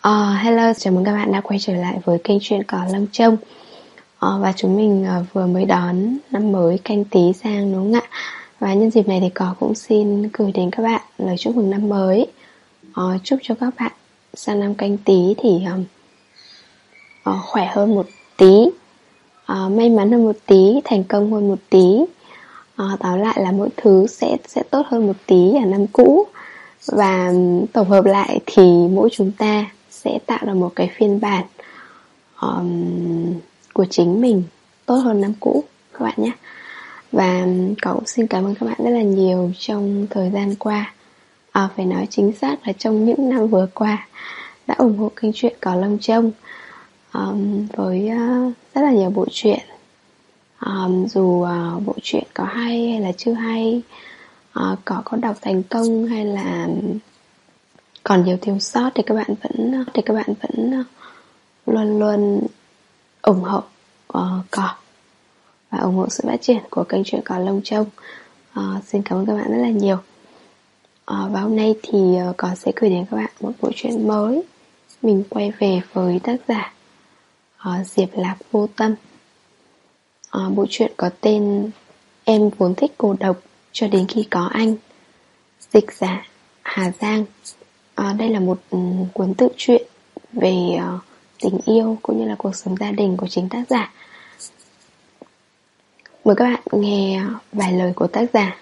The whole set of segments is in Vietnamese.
Hello, chào mừng các bạn đã quay trở lại với kênh Chuyện Cỏ Lông Trông. Và chúng mình vừa mới đón năm mới Canh Tý sang, đúng không ạ? Và nhân dịp này thì Cỏ cũng xin gửi đến các bạn lời chúc mừng năm mới. Chúc cho các bạn sang năm Canh Tý thì khỏe hơn một tí, may mắn hơn một tí, thành công hơn một tí. Tóm lại là mỗi thứ sẽ tốt hơn một tí ở năm cũ. Và tổng hợp lại thì mỗi chúng ta sẽ tạo ra một cái phiên bản của chính mình tốt hơn năm cũ các bạn nhé. Và cậu cũng xin cảm ơn các bạn rất là nhiều trong thời gian qua, phải nói chính xác là trong những năm vừa qua, đã ủng hộ kênh Chuyện Cỏ Lông Trông với rất là nhiều bộ truyện. Dù bộ truyện có hay hay là chưa hay, có đọc thành công hay là còn nhiều thiếu sót, thì các bạn vẫn luôn luôn ủng hộ Cỏ và ủng hộ sự phát triển của kênh Chuyện Cỏ Lông Trông. Xin cảm ơn các bạn rất là nhiều. Và hôm nay thì Cỏ sẽ gửi đến các bạn một bộ truyện mới. Mình quay về với tác giả Diệp Lạc Vô Tâm. Bộ truyện có tên Em Vốn Thích Cô Độc Cho Đến Khi Có Anh, dịch giả Hà Giang. Đây là một cuốn tự truyện về tình yêu cũng như là cuộc sống gia đình của chính tác giả. Mời các bạn nghe vài lời của tác giả.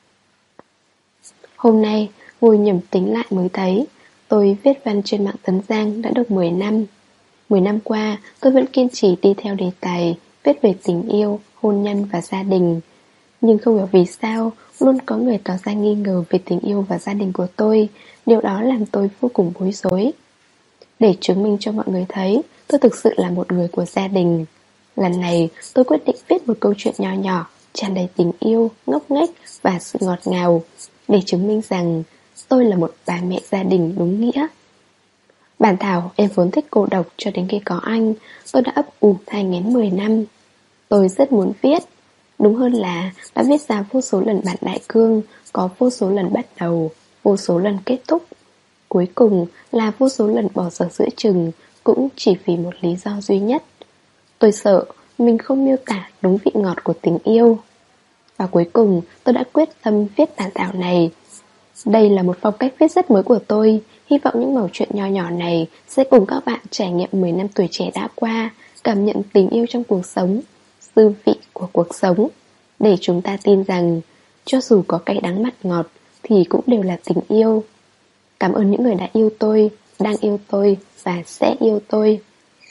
Hôm nay ngồi nhẩm tính lại mới thấy tôi viết văn trên mạng Tấn Giang đã được 10 năm. 10 năm qua tôi vẫn kiên trì đi theo đề tài viết về tình yêu, hôn nhân và gia đình. Nhưng không hiểu vì sao luôn có người tỏ ra nghi ngờ về tình yêu và gia đình của tôi. Điều đó làm tôi vô cùng bối rối. Để chứng minh cho mọi người thấy tôi thực sự là một người của gia đình, lần này tôi quyết định viết một câu chuyện nho nhỏ, tràn đầy tình yêu, ngốc nghếch và sự ngọt ngào, để chứng minh rằng tôi là một bà mẹ gia đình đúng nghĩa. Bản thảo Em Vốn Thích Cô Độc Cho Đến Khi Có Anh tôi đã ấp ủ thai nghén 10 năm. Tôi rất muốn viết, đúng hơn là đã viết ra vô số lần bản đại cương, có vô số lần bắt đầu, vô số lần kết thúc, cuối cùng là vô số lần bỏ dở giữa chừng, cũng chỉ vì một lý do duy nhất. Tôi sợ mình không miêu tả đúng vị ngọt của tình yêu. Và cuối cùng tôi đã quyết tâm viết bản thảo này. Đây là một phong cách viết rất mới của tôi. Hy vọng những mẩu chuyện nho nhỏ này sẽ cùng các bạn trải nghiệm 10 năm tuổi trẻ đã qua, cảm nhận tình yêu trong cuộc sống, dư vị của cuộc sống, để chúng ta tin rằng cho dù có cay đắng mặn ngọt thì cũng đều là tình yêu. Cảm ơn những người đã yêu tôi, đang yêu tôi và sẽ yêu tôi.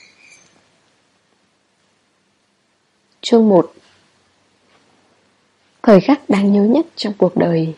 Chương 1. Thời khắc đáng nhớ nhất trong cuộc đời.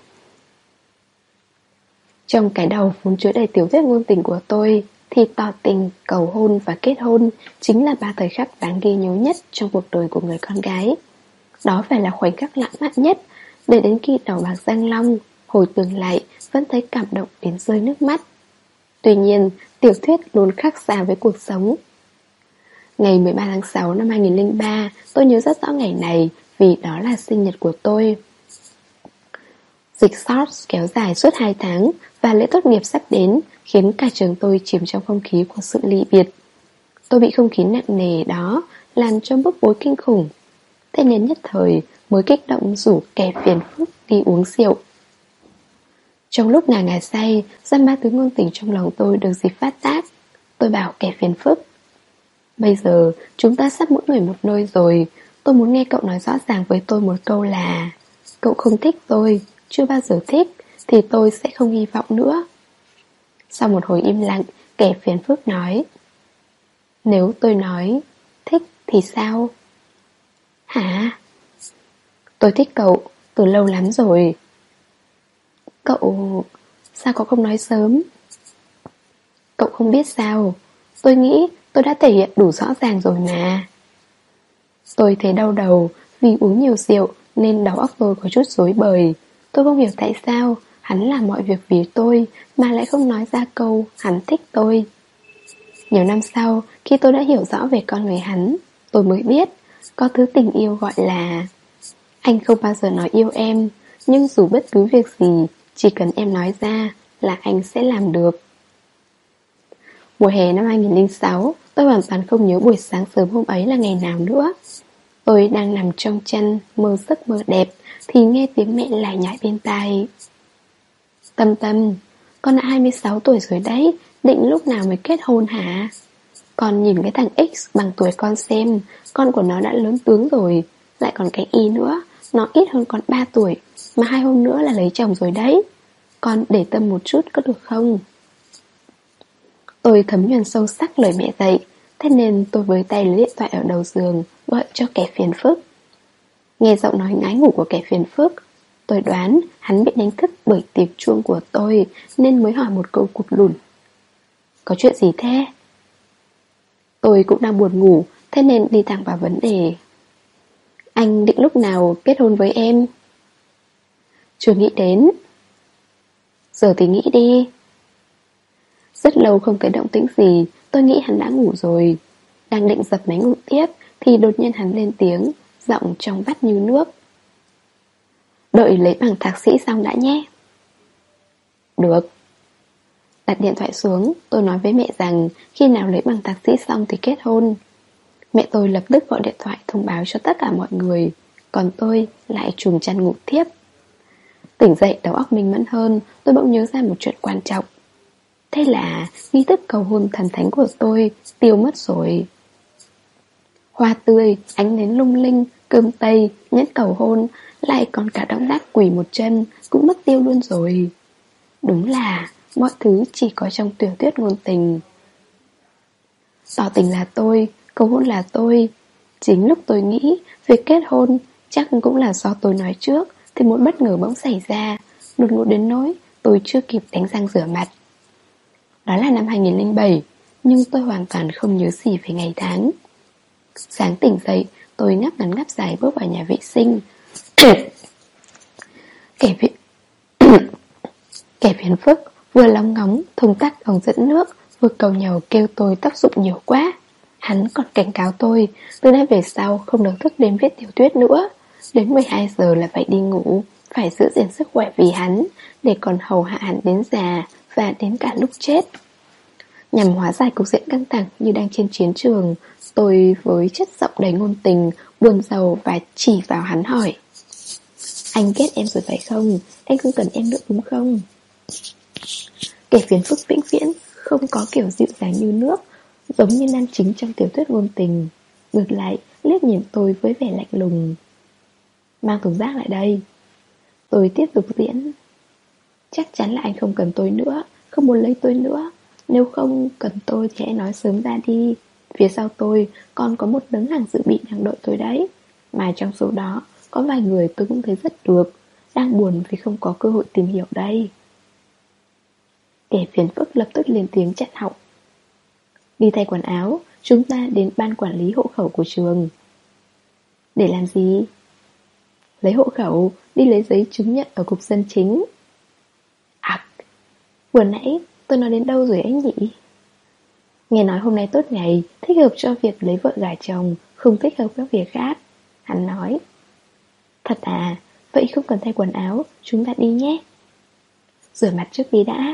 Trong cái đầu vốn chứa đầy tiểu thuyết ngôn tình của tôi thì tỏ tình, cầu hôn và kết hôn chính là ba thời khắc đáng ghi nhớ nhất trong cuộc đời của người con gái. Đó phải là khoảnh khắc lãng mạn nhất, để đến khi đầu bạc răng long, hồi tưởng lại vẫn thấy cảm động đến rơi nước mắt. Tuy nhiên, tiểu thuyết luôn khác xa với cuộc sống. Ngày 13 tháng 6 năm 2003, tôi nhớ rất rõ ngày này vì đó là sinh nhật của tôi. Dịch SARS kéo dài suốt 2 tháng và lễ tốt nghiệp sắp đến khiến cả trường tôi chìm trong không khí của sự ly biệt. Tôi bị không khí nặng nề đó làm cho bức bối kinh khủng. Thế nên nhất thời mới kích động rủ kẻ phiền phức đi uống rượu. Trong lúc ngà ngà say, dăm ba thứ ngôn tình trong lòng tôi được dịp phát tác. Tôi bảo kẻ phiền phức: bây giờ chúng ta sắp mỗi người một nơi rồi. Tôi muốn nghe cậu nói rõ ràng với tôi một câu là cậu không thích tôi, chưa bao giờ thích, thì tôi sẽ không hy vọng nữa. Sau một hồi im lặng, kẻ phiền phức nói: nếu tôi nói thích thì sao? Hả? Tôi thích cậu từ lâu lắm rồi. Cậu sao cậu không nói sớm? Cậu không biết sao? Tôi nghĩ tôi đã thể hiện đủ rõ ràng rồi mà. Tôi thấy đau đầu vì uống nhiều rượu nên đầu óc tôi có chút rối bời. Tôi không hiểu tại sao hắn làm mọi việc vì tôi mà lại không nói ra câu hắn thích tôi. Nhiều năm sau, khi tôi đã hiểu rõ về con người hắn, tôi mới biết có thứ tình yêu gọi là: anh không bao giờ nói yêu em, nhưng dù bất cứ việc gì, chỉ cần em nói ra là anh sẽ làm được. Mùa hè năm 2006, tôi hoàn toàn không nhớ buổi sáng sớm hôm ấy là ngày nào nữa. Tôi đang nằm trong chăn, mơ giấc mơ đẹp, thì nghe tiếng mẹ lải nhải bên tai. Tâm Tâm, con đã 26 tuổi rồi đấy, định lúc nào mới kết hôn hả? Con nhìn cái thằng X bằng tuổi con xem, con của nó đã lớn tướng rồi, lại còn cái Y nữa, nó ít hơn con 3 tuổi, mà 2 hôm nữa là lấy chồng rồi đấy. Con để tâm một chút có được không? Tôi thấm nhuần sâu sắc lời mẹ dạy, thế nên tôi với tay lấy điện thoại ở đầu giường, gọi cho kẻ phiền phức. Nghe giọng nói ngái ngủ của kẻ phiền phức, tôi đoán hắn bị đánh thức bởi tiếng chuông của tôi, nên mới hỏi một câu cụt lủn. Có chuyện gì thế? Tôi cũng đang buồn ngủ, thế nên đi thẳng vào vấn đề. Anh định lúc nào kết hôn với em? Chưa nghĩ đến. Giờ thì nghĩ đi. Rất lâu không thấy động tĩnh gì, tôi nghĩ hắn đã ngủ rồi. Đang định dập máy ngủ tiếp thì đột nhiên hắn lên tiếng, giọng trong vắt như nước. Đợi lấy bằng thạc sĩ xong đã nhé. Được. Đặt điện thoại xuống, tôi nói với mẹ rằng khi nào lấy bằng thạc sĩ xong thì kết hôn. Mẹ tôi lập tức gọi điện thoại thông báo cho tất cả mọi người, còn tôi lại trùm chăn ngủ tiếp. Tỉnh dậy đầu óc minh mẫn hơn, tôi bỗng nhớ ra một chuyện quan trọng. Thế là nghi thức cầu hôn thần thánh của tôi tiêu mất rồi. Hoa tươi, ánh nến lung linh, cơm tây, nhẫn cầu hôn, lại còn cả động tác quỳ một chân cũng mất tiêu luôn rồi. Đúng là mọi thứ chỉ có trong tiểu thuyết ngôn tình. Tỏ tình là tôi, cầu hôn là tôi. Chính lúc tôi nghĩ việc kết hôn chắc cũng là do tôi nói trước, thì một bất ngờ bỗng xảy ra, đột ngột đến nỗi tôi chưa kịp đánh răng rửa mặt. Đó là năm 2007, nhưng tôi hoàn toàn không nhớ gì về ngày tháng. Sáng tỉnh dậy, tôi ngáp ngắn ngáp dài bước vào nhà vệ sinh. Kẻ phiền phức vừa lóng ngóng thùng tắc ống dẫn nước, vừa cầu nhàu kêu tôi tác dụng nhiều quá. Hắn còn cảnh cáo tôi từ nay về sau không được thức đêm viết tiểu thuyết nữa, đến 12 giờ là phải đi ngủ, phải giữ gìn sức khỏe vì hắn, để còn hầu hạ hắn đến già và đến cả lúc chết. Nhằm hóa giải cục diện căng thẳng như đang trên chiến trường, tôi với chất giọng đầy ngôn tình, buồn rầu và chỉ vào hắn hỏi. Anh ghét em rồi phải không? Anh không cần em nữa đúng không? Kẻ phiền phức vĩnh viễn không có kiểu dịu dàng như nước, giống như nam chính trong tiểu thuyết ngôn tình. Ngược lại, liếc nhìn tôi với vẻ lạnh lùng. Mang thùng rác lại đây. Tôi tiếp tục diễn. Chắc chắn là anh không cần tôi nữa, không muốn lấy tôi nữa. Nếu không cần tôi thì hãy nói sớm ra đi. Phía sau tôi còn có một đống hàng dự bị đang đợi tôi đấy. Mà trong số đó có vài người tôi cũng thấy rất được, đang buồn vì không có cơ hội tìm hiểu đây. Kẻ phiền phức lập tức lên tiếng chặn họng. Đi thay quần áo, chúng ta đến ban quản lý hộ khẩu của trường. Để làm gì? Lấy hộ khẩu, đi lấy giấy chứng nhận ở cục dân chính. À, vừa nãy tôi nói đến đâu rồi anh nhỉ? Nghe nói hôm nay tốt ngày, thích hợp cho việc lấy vợ gả chồng, không thích hợp các việc khác. Hắn nói. Thật à, vậy không cần thay quần áo, chúng ta đi nhé. Rửa mặt trước đi đã.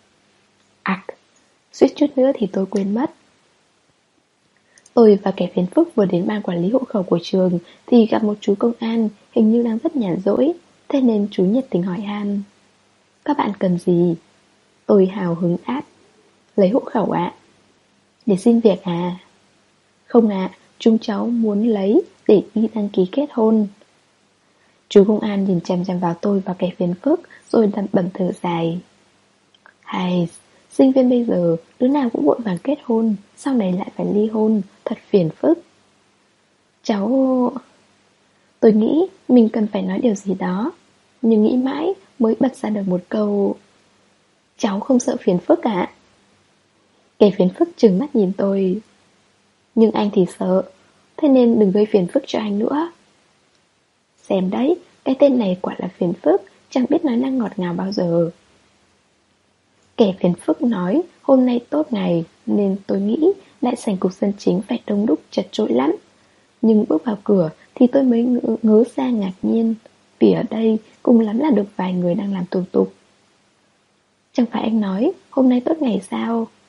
Suýt chút nữa thì tôi quên mất. Tôi và kẻ phiền phức vừa đến ban quản lý hộ khẩu của trường thì gặp một chú công an, hình như đang rất nhàn rỗi, thế nên chú nhiệt tình hỏi han. Các bạn cần gì? Tôi hào hứng đáp. Lấy hộ khẩu ạ. Để xin việc à? Không ạ, chúng cháu muốn lấy để đi đăng ký kết hôn. Chú công an nhìn chằm chằm vào tôi và kẻ phiền phức, rồi lẩm bẩm thở dài. Hay, sinh viên bây giờ đứa nào cũng vội vàng kết hôn, sau này lại phải ly hôn, thật phiền phức. Cháu... Tôi nghĩ mình cần phải nói điều gì đó, nhưng nghĩ mãi mới bật ra được một câu. Cháu không sợ phiền phức ạ? Kẻ phiền phức trừng mắt nhìn tôi. Nhưng anh thì sợ, thế nên đừng gây phiền phức cho anh nữa. Xem đấy, cái tên này quả là phiền phức, chẳng biết nói năng ngọt ngào bao giờ. Kẻ phiền phức nói hôm nay tốt ngày, nên tôi nghĩ đại sảnh cục dân chính phải đông đúc chật chội lắm. Nhưng bước vào cửa thì tôi mới ngớ ra ngạc nhiên, vì ở đây cùng lắm là được vài người đang làm thủ tục. Chẳng phải anh nói hôm nay tốt ngày sao?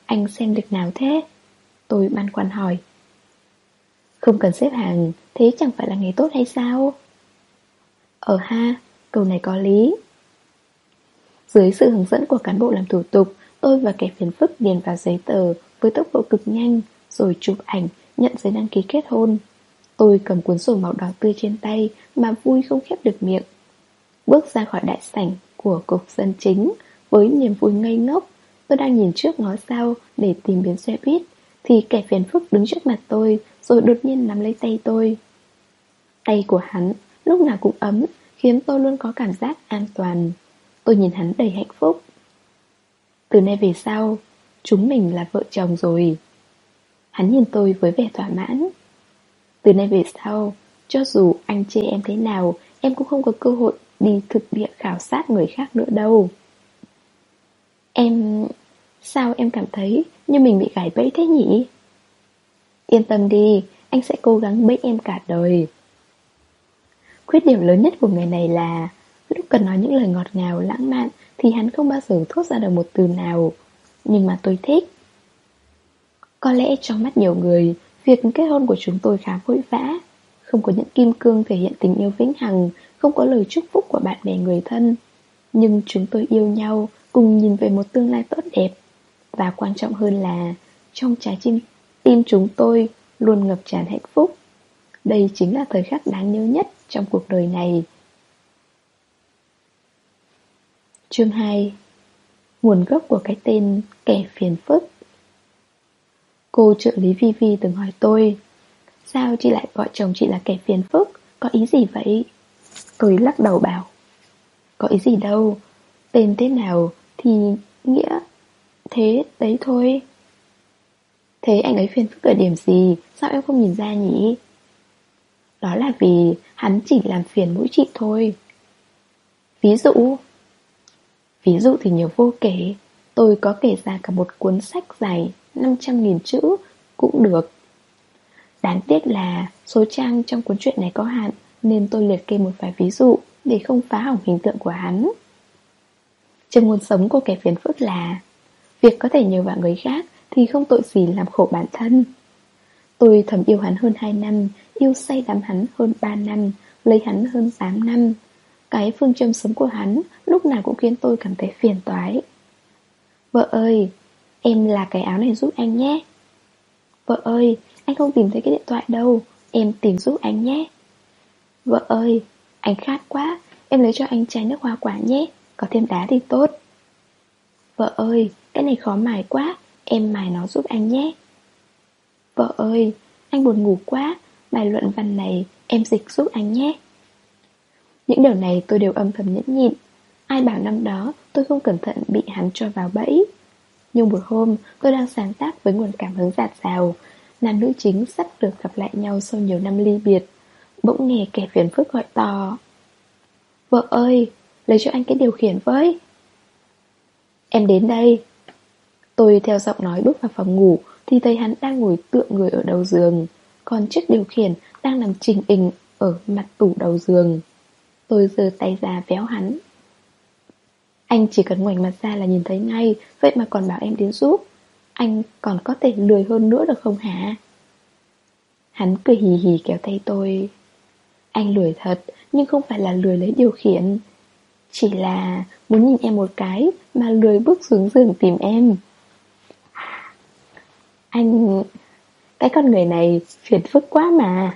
Anh xem lịch nào thế? Tôi băn khoăn hỏi. Không cần xếp hàng, thế chẳng phải là ngày tốt hay sao? Ha, câu này có lý. Dưới sự hướng dẫn của cán bộ làm thủ tục, tôi và kẻ phiền phức điền vào giấy tờ với tốc độ cực nhanh, rồi chụp ảnh, nhận giấy đăng ký kết hôn. Tôi cầm cuốn sổ màu đỏ tươi trên tay mà vui không khép được miệng. Bước ra khỏi đại sảnh của cục dân chính với niềm vui ngây ngốc. Tôi đang nhìn trước ngó sau để tìm bến xe buýt thì kẻ phiền phức đứng trước mặt tôi, rồi đột nhiên nắm lấy tay tôi. Tay của hắn lúc nào cũng ấm, khiến tôi luôn có cảm giác an toàn. Tôi nhìn hắn đầy hạnh phúc. Từ nay về sau, chúng mình là vợ chồng rồi. Hắn nhìn tôi với vẻ thỏa mãn. Từ nay về sau, cho dù anh chê em thế nào, em cũng không có cơ hội đi thực địa khảo sát người khác nữa đâu. Sao em cảm thấy như mình bị gài bẫy thế nhỉ? Yên tâm đi, anh sẽ cố gắng bẫy em cả đời. Khuyết điểm lớn nhất của người này là lúc cần nói những lời ngọt ngào lãng mạn thì hắn không bao giờ thốt ra được một từ nào. Nhưng mà tôi thích. Có lẽ trong mắt nhiều người, việc kết hôn của chúng tôi khá vội vã. Không có những kim cương thể hiện tình yêu vĩnh hằng, không có lời chúc phúc của bạn bè người thân. Nhưng chúng tôi yêu nhau, cùng nhìn về một tương lai tốt đẹp. Và quan trọng hơn là trong trái tim chúng tôi luôn ngập tràn hạnh phúc. Đây chính là thời khắc đáng nhớ nhất trong cuộc đời này. Chương 2. Nguồn gốc của cái tên kẻ phiền phức. Cô trợ lý Vivi từng hỏi tôi, sao chị lại gọi chồng chị là kẻ phiền phức, có ý gì vậy? Tôi lắc đầu bảo, có ý gì đâu, tên thế nào thì nghĩa thế đấy thôi. Thế anh ấy phiền phức ở điểm gì, sao em không nhìn ra nhỉ? Đó là vì hắn chỉ làm phiền mỗi chị thôi. Ví dụ? Ví dụ thì nhiều vô kể. Tôi có kể ra cả một cuốn sách dài 500.000 chữ cũng được. Đáng tiếc là số trang trong cuốn truyện này có hạn, nên tôi liệt kê một vài ví dụ để không phá hỏng hình tượng của hắn. Trong nguồn sống của kẻ phiền phức là việc có thể nhờ vào người khác thì không tội gì làm khổ bản thân. Tôi thầm yêu hắn hơn 2 năm, yêu say đắm hắn hơn 3 năm, lấy hắn hơn 8 năm. Cái phương châm sống của hắn lúc nào cũng khiến tôi cảm thấy phiền toái. Vợ ơi, em là cái áo này giúp anh nhé. Vợ ơi, anh không tìm thấy cái điện thoại đâu, em tìm giúp anh nhé. Vợ ơi, anh khát quá, em lấy cho anh chai nước hoa quả nhé, có thêm đá thì tốt. Vợ ơi, cái này khó mài quá, em mài nó giúp anh nhé. Vợ ơi, anh buồn ngủ quá, bài luận văn này em dịch giúp anh nhé. Những điều này tôi đều âm thầm nhẫn nhịn. Ai bảo năm đó tôi không cẩn thận bị hắn cho vào bẫy. Nhưng một hôm tôi đang sáng tác với nguồn cảm hứng dạt dào. Nam nữ chính sắp được gặp lại nhau sau nhiều năm ly biệt. Bỗng nghe kẻ phiền phức gọi to, vợ ơi, lấy cho anh cái điều khiển với. Em đến đây. Tôi theo giọng nói bước vào phòng ngủ thì thấy hắn đang ngồi tựa người ở đầu giường, còn chiếc điều khiển đang nằm chình ình ở mặt tủ đầu giường. Tôi giơ tay ra véo hắn. Anh chỉ cần ngoảnh mặt ra là nhìn thấy ngay, vậy mà còn bảo em đến giúp. Anh còn có thể lười hơn nữa được không hả? Hắn cười hì hì kéo tay tôi. Anh lười thật, nhưng không phải là lười lấy điều khiển. Chỉ là muốn nhìn em một cái mà lười bước xuống giường tìm em. Anh... Cái con người này phiền phức quá mà.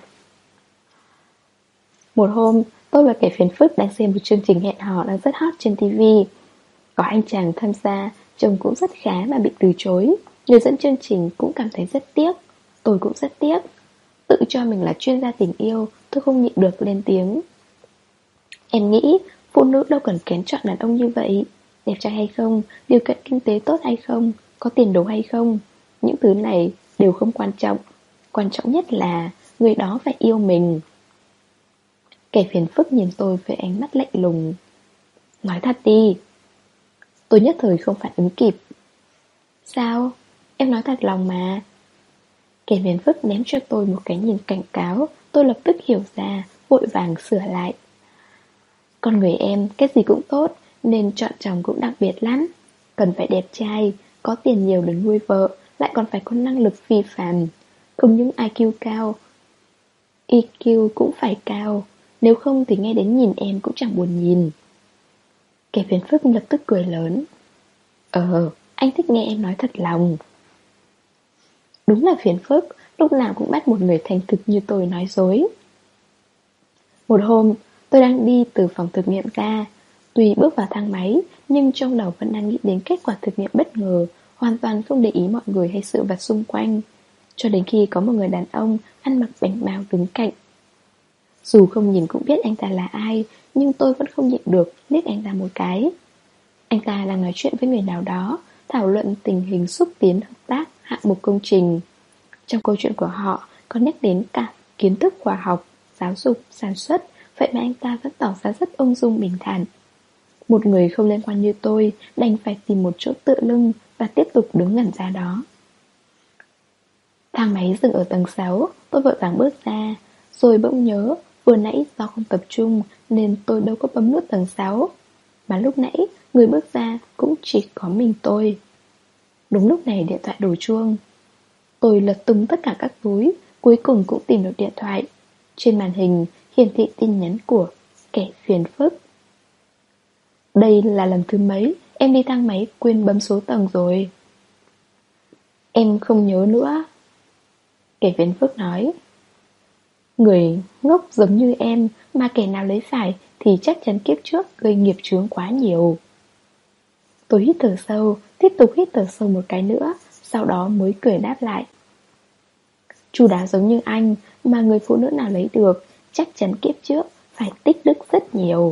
Một hôm, tôi và kẻ phiền phức đang xem một chương trình hẹn hò đang rất hot trên TV. Có anh chàng tham gia, trông cũng rất khá mà bị từ chối. Người dẫn chương trình cũng cảm thấy rất tiếc. Tôi cũng rất tiếc. Tự cho mình là chuyên gia tình yêu, tôi không nhịn được lên tiếng. Em nghĩ phụ nữ đâu cần kén chọn đàn ông như vậy. Đẹp trai hay không, điều kiện kinh tế tốt hay không, có tiền đồ hay không, những thứ này đều không quan trọng. Quan trọng nhất là người đó phải yêu mình. Kẻ phiền phức nhìn tôi với ánh mắt lạnh lùng. Nói thật đi. Tôi nhất thời không phản ứng kịp. Sao? Em nói thật lòng mà. Kẻ phiền phức ném cho tôi một cái nhìn cảnh cáo. Tôi lập tức hiểu ra, vội vàng sửa lại. Con người em cái gì cũng tốt, nên chọn chồng cũng đặc biệt lắm. Cần phải đẹp trai, có tiền nhiều để nuôi vợ, lại còn phải có năng lực phi phàm. Không những IQ cao, EQ cũng phải cao. Nếu không thì nghe đến nhìn em cũng chẳng buồn nhìn. Kẻ phiền phức lập tức cười lớn. Anh thích nghe em nói thật lòng. Đúng là phiền phức, lúc nào cũng bắt một người thành thực như tôi nói dối. Một hôm, tôi đang đi từ phòng thực nghiệm ra. Tuy bước vào thang máy, nhưng trong đầu vẫn đang nghĩ đến kết quả thực nghiệm bất ngờ, hoàn toàn không để ý mọi người hay sự vật xung quanh. Cho đến khi có một người đàn ông ăn mặc bảnh bao đứng cạnh. Dù không nhìn cũng biết anh ta là ai, nhưng tôi vẫn không nhịn được liếc anh ta một cái. Anh ta đang nói chuyện với người nào đó, thảo luận tình hình xúc tiến hợp tác hạng mục công trình. Trong câu chuyện của họ có nhắc đến cả kiến thức khoa học, giáo dục, sản xuất, vậy mà anh ta vẫn tỏ ra rất ung dung bình thản. Một người không liên quan như tôi đành phải tìm một chỗ tựa lưng và tiếp tục đứng ngẩn ra đó. Thang máy dừng ở tầng 6, tôi vội vàng bước ra, rồi bỗng nhớ vừa nãy do không tập trung nên tôi đâu có bấm nút tầng 6. Mà lúc nãy người bước ra cũng chỉ có mình tôi. Đúng lúc này điện thoại đổ chuông. Tôi lật tung tất cả các túi, cuối cùng cũng tìm được điện thoại. Trên màn hình hiển thị tin nhắn của kẻ phiền phức. Đây là lần thứ mấy em đi thang máy quên bấm số tầng rồi? Em không nhớ nữa. Kẻ phiền phức nói. Người ngốc giống như em mà kẻ nào lấy phải thì chắc chắn kiếp trước gây nghiệp chướng quá nhiều. Tôi hít thở sâu, tiếp tục hít thở sâu một cái nữa, sau đó mới cười đáp lại. Chu đáo giống như anh mà người phụ nữ nào lấy được, chắc chắn kiếp trước phải tích đức rất nhiều.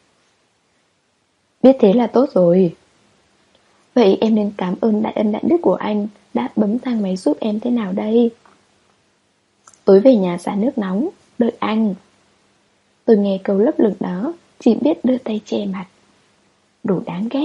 Biết thế là tốt rồi. Vậy em nên cảm ơn đại ân đại đức của anh đã bấm thang máy giúp em thế nào đây? Tối về nhà xả nước nóng, đợi anh. Tôi nghe câu lấp lửng đó, chỉ biết đưa tay che mặt. Đồ đáng ghét.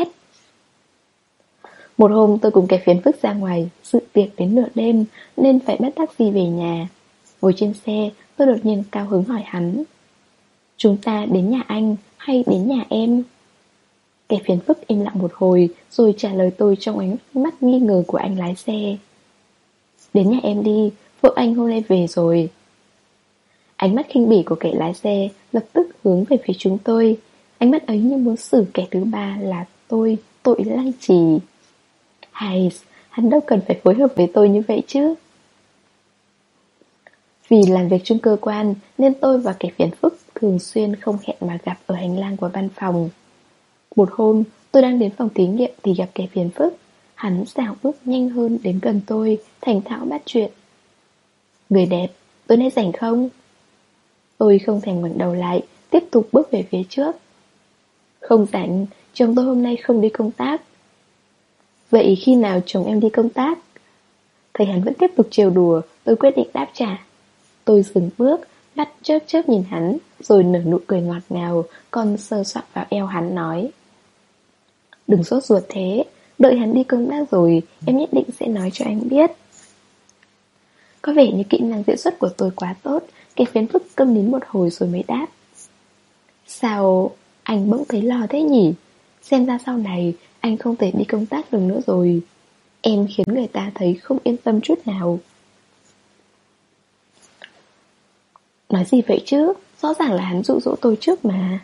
Một hôm tôi cùng kẻ phiền phức ra ngoài dự tiệc đến nửa đêm nên phải bắt taxi về nhà. Ngồi trên xe, tôi đột nhiên cao hứng hỏi hắn. Chúng ta đến nhà anh hay đến nhà em? Kẻ phiền phức im lặng một hồi rồi trả lời tôi trong ánh mắt nghi ngờ của anh lái xe. Đến nhà em đi, vợ anh hôm nay về rồi. Ánh mắt khinh bỉ của kẻ lái xe lập tức hướng về phía chúng tôi. Ánh mắt ấy như muốn xử kẻ thứ ba là tôi, tội lăng trì. Hay, hắn đâu cần phải phối hợp với tôi như vậy chứ. Vì làm việc chung cơ quan nên tôi và kẻ phiền phức thường xuyên không hẹn mà gặp ở hành lang của văn phòng. Một hôm, tôi đang đến phòng thí nghiệm thì gặp kẻ phiền phức. Hắn dạo bước nhanh hơn đến gần tôi, thành thạo bắt chuyện. Người đẹp, tối nay rảnh không? Tôi không thèm ngoảnh đầu lại, tiếp tục bước về phía trước. Không rảnh, chồng tôi hôm nay không đi công tác. Vậy khi nào chồng em đi công tác? Thấy hắn vẫn tiếp tục trêu đùa, tôi quyết định đáp trả. Tôi dừng bước, mắt chớp chớp nhìn hắn, rồi nở nụ cười ngọt ngào, còn sờ soạng vào eo hắn nói. Đừng sốt ruột thế, đợi hắn đi công tác rồi, em nhất định sẽ nói cho anh biết. Có vẻ như kỹ năng diễn xuất của tôi quá tốt, cái phiến phức câm nín một hồi rồi mới đáp. Sao anh bỗng thấy lo thế nhỉ? Xem ra sau này anh không thể đi công tác được nữa rồi. Em khiến người ta thấy không yên tâm chút nào. Nói gì vậy chứ? Rõ ràng là hắn dụ dỗ tôi trước mà.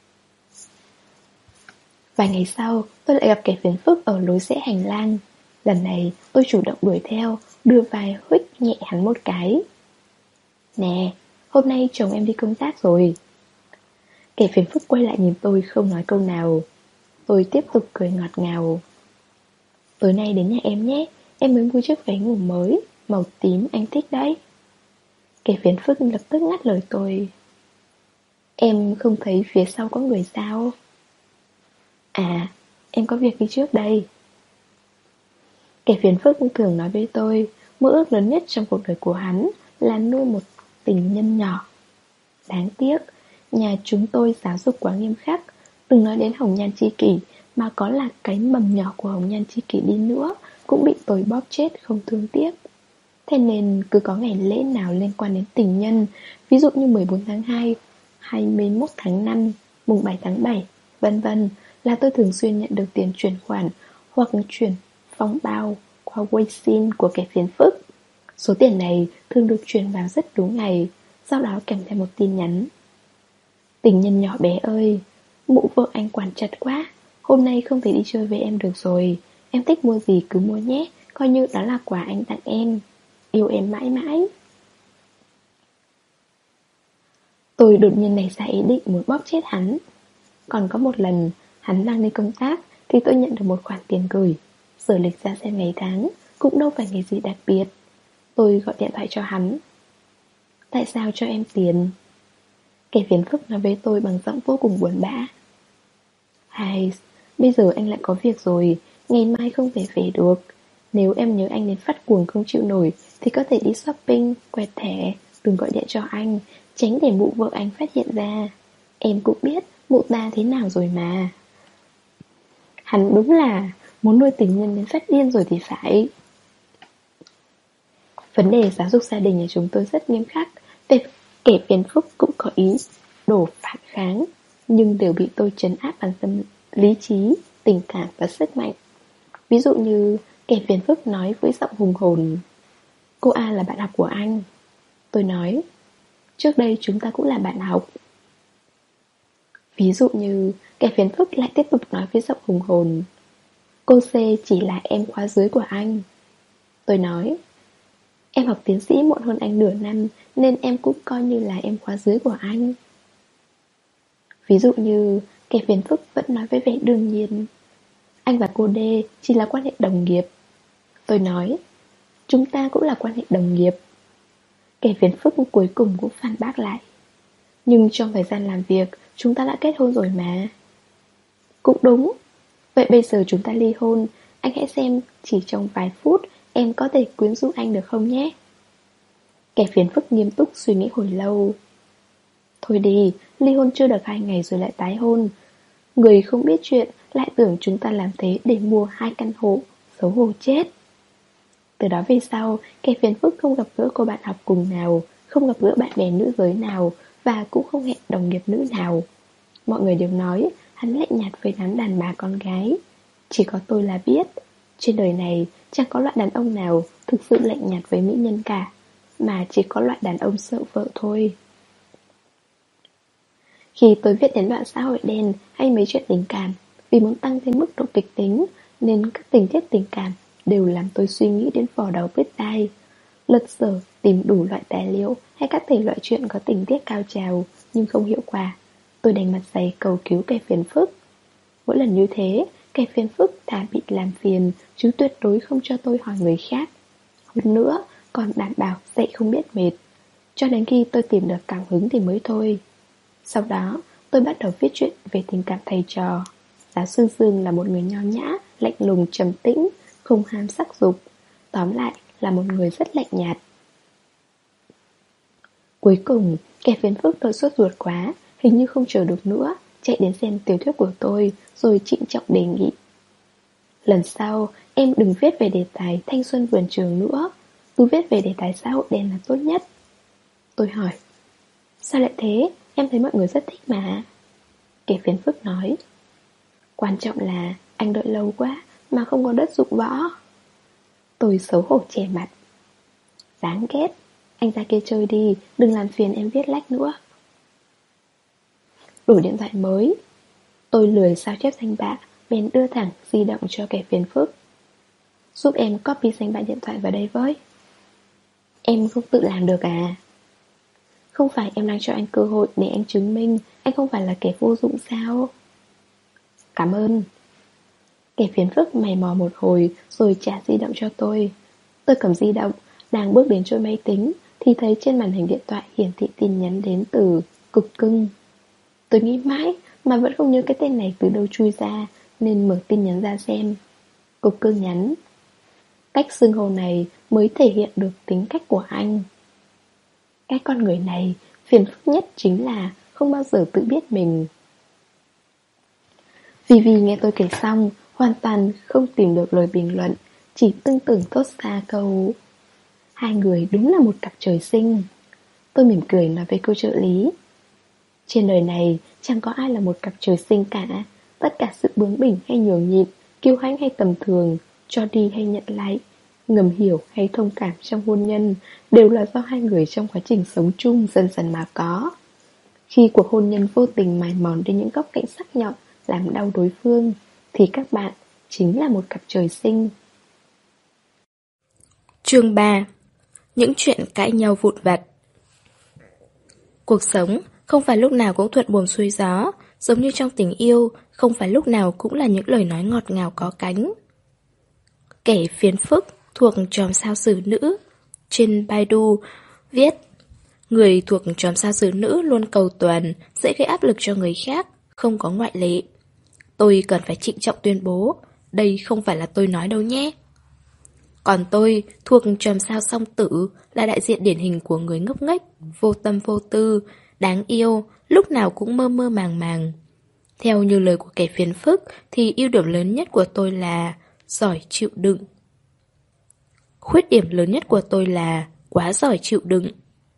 Vài ngày sau, tôi lại gặp kẻ phiền phức ở lối rẽ hành lang. Lần này tôi chủ động đuổi theo, đưa vai huých nhẹ hắn một cái. Nè, hôm nay chồng em đi công tác rồi. Kẻ phiền phức quay lại nhìn tôi không nói câu nào. Tôi tiếp tục cười ngọt ngào. Tối nay đến nhà em nhé, em mới mua chiếc váy ngủ mới, màu tím anh thích đấy. Kẻ phiền phức lập tức ngắt lời tôi. Em không thấy phía sau có người sao? À, em có việc đi trước đây. Kẻ phiền phức thường nói với tôi, mơ ước lớn nhất trong cuộc đời của hắn là nuôi một tình nhân nhỏ. Đáng tiếc, nhà chúng tôi giáo dục quá nghiêm khắc. Đừng nói đến hồng nhan chi kỷ, mà có là cái mầm nhỏ của hồng nhan chi kỷ đi nữa cũng bị tôi bóp chết không thương tiếc. Thế nên cứ có ngày lễ nào liên quan đến tình nhân, ví dụ như 14 tháng 2, 21 tháng 5, mùng 7 tháng 7, vân vân, là tôi thường xuyên nhận được tiền chuyển khoản hoặc chuyển phong bao qua Weixin của kẻ phiền phức. Số tiền này thường được chuyển vào rất đúng ngày, sau đó kèm theo một tin nhắn. Tình nhân nhỏ bé ơi, mụ vợ anh quản chặt quá, hôm nay không thể đi chơi với em được rồi. Em thích mua gì cứ mua nhé, coi như đó là quà anh tặng em. Yêu em mãi mãi. Tôi đột nhiên nảy ra ý định muốn bóp chết hắn. Còn có một lần, hắn đang đi công tác thì tôi nhận được một khoản tiền gửi. Giờ lịch ra xem ngày tháng, cũng đâu phải ngày gì đặc biệt. Tôi gọi điện thoại cho hắn. Tại sao cho em tiền? Kẻ phiền phức nói với tôi bằng giọng vô cùng buồn bã. Hay, bây giờ anh lại có việc rồi, ngày mai không thể về được. Nếu em nhớ anh đến phát cuồng không chịu nổi thì có thể đi shopping, quẹt thẻ, đừng gọi điện cho anh, tránh để mụ vợ anh phát hiện ra. Em cũng biết mụ ta thế nào rồi mà. Hắn đúng là muốn nuôi tình nhân đến phát điên rồi thì phải. Vấn đề giáo dục gia đình nhà chúng tôi rất nghiêm khắc. Về kẻ phiền phức cũng có ý đồ phản kháng, nhưng đều bị tôi trấn áp bằng tâm lý trí, tình cảm và sức mạnh. Ví dụ như kẻ phiền phức nói với giọng hùng hồn: cô A là bạn học của anh. Tôi nói: trước đây chúng ta cũng là bạn học. Ví dụ như kẻ phiền phức lại tiếp tục nói với giọng hùng hồn: cô C chỉ là em khóa dưới của anh. Tôi nói: em học tiến sĩ muộn hơn anh nửa năm, nên em cũng coi như là em khóa dưới của anh. Ví dụ như kẻ phiền phức vẫn nói với vẻ đương nhiên: anh và cô D chỉ là quan hệ đồng nghiệp. Tôi nói: chúng ta cũng là quan hệ đồng nghiệp. Kẻ phiền phức cuối cùng cũng phản bác lại: nhưng trong thời gian làm việc chúng ta đã kết hôn rồi mà. Cũng đúng. Vậy bây giờ chúng ta ly hôn, anh hãy xem chỉ trong vài phút em có thể quyến rũ anh được không nhé. Kẻ phiền phức nghiêm túc suy nghĩ hồi lâu. Thôi đi, ly hôn chưa được 2 ngày rồi lại tái hôn. Người không biết chuyện lại tưởng chúng ta làm thế để mua 2 căn hộ, xấu hổ chết. Từ đó về sau, kẻ phiền phức không gặp gỡ cô bạn học cùng nào, không gặp gỡ bạn bè nữ giới nào, và cũng không hẹn đồng nghiệp nữ nào. Mọi người đều nói hắn lạnh nhạt với đám đàn bà con gái. Chỉ có tôi là biết, trên đời này chẳng có loại đàn ông nào thực sự lạnh nhạt với mỹ nhân cả, mà chỉ có loại đàn ông sợ vợ thôi. Khi tôi viết đến đoạn xã hội đen hay mấy chuyện tình cảm, vì muốn tăng thêm mức độ kịch tính, nên các tình tiết tình cảm đều làm tôi suy nghĩ đến vò đầu bứt tai. Lật sở tìm đủ loại tài liệu hay các thể loại chuyện có tình tiết cao trào, nhưng không hiệu quả. Tôi đành mặt dày cầu cứu kẻ phiền phức. Mỗi lần như thế, kẻ phiền phức thà bị làm phiền, chứ tuyệt đối không cho tôi hỏi người khác. Hơn nữa, còn đảm bảo dạy không biết mệt. Cho đến khi tôi tìm được cảm hứng thì mới thôi. Sau đó, tôi bắt đầu viết chuyện về tình cảm thầy trò. Giáo sư Dương là một người nho nhã, lạnh lùng trầm tĩnh, không ham sắc dục. Tóm lại là một người rất lạnh nhạt. Cuối cùng, kẻ phiền phức tôi sốt ruột quá, hình như không chờ được nữa, chạy đến xem tiểu thuyết của tôi, rồi trịnh trọng đề nghị: lần sau, em đừng viết về đề tài thanh xuân vườn trường nữa, cứ viết về đề tài xã hội đen là tốt nhất. Tôi hỏi: sao lại thế? Em thấy mọi người rất thích mà. Kẻ phiền phức nói: quan trọng là anh đợi lâu quá mà không có đất dụng võ. Tôi xấu hổ che mặt: đáng ghét, anh ra kia chơi đi, đừng làm phiền em viết lách nữa. Đổi điện thoại mới. Tôi lười sao chép danh bạ, bèn đưa thẳng di động cho kẻ phiền phức. Giúp em copy danh bạ điện thoại vào đây với. Em không tự làm được à? Không phải em đang cho anh cơ hội để anh chứng minh anh không phải là kẻ vô dụng sao? Cảm ơn. Kẻ phiền phức mày mò một hồi rồi trả di động cho tôi. Tôi cầm di động, đang bước đến chỗ máy tính thì thấy trên màn hình điện thoại hiển thị tin nhắn đến từ Cục Cưng. Tôi nghĩ mãi mà vẫn không nhớ cái tên này từ đâu chui ra, nên mở tin nhắn ra xem. Cục Cưng nhắn: cách xưng hô này mới thể hiện được tính cách của anh. Cái con người này phiền phức nhất chính là không bao giờ tự biết mình. Vì nghe tôi kể xong, hoàn toàn không tìm được lời bình luận, chỉ tưng tưởng thốt ra câu: hai người đúng là một cặp trời sinh. Tôi mỉm cười nói với cô trợ lý: trên đời này chẳng có ai là một cặp trời sinh cả. Tất cả sự bướng bỉnh hay nhường nhịn, kiêu hãnh hay tầm thường, cho đi hay nhận lại, ngầm hiểu hay thông cảm trong hôn nhân đều là do hai người trong quá trình sống chung dần dần mà có. Khi cuộc hôn nhân vô tình mài mòn đi những góc cạnh sắc nhọn làm đau đối phương, thì các bạn chính là một cặp trời sinh. Chương 3. Những chuyện cãi nhau vụn vặt. Cuộc sống không phải lúc nào cũng thuận buồm xuôi gió, giống như trong tình yêu, không phải lúc nào cũng là những lời nói ngọt ngào có cánh. Kẻ phiền phức thuộc chòm sao xử nữ. Trên Baidu viết, người thuộc chòm sao xử nữ luôn cầu toàn, dễ gây áp lực cho người khác, không có ngoại lệ. Tôi cần phải trịnh trọng tuyên bố, đây không phải là tôi nói đâu nhé. Còn tôi thuộc chòm sao song tử, là đại diện điển hình của người ngốc nghếch, vô tâm vô tư, đáng yêu, lúc nào cũng mơ mơ màng màng. Theo như lời của kẻ phiền phức thì ưu điểm lớn nhất của tôi là giỏi chịu đựng. Khuyết điểm lớn nhất của tôi là quá giỏi chịu đựng.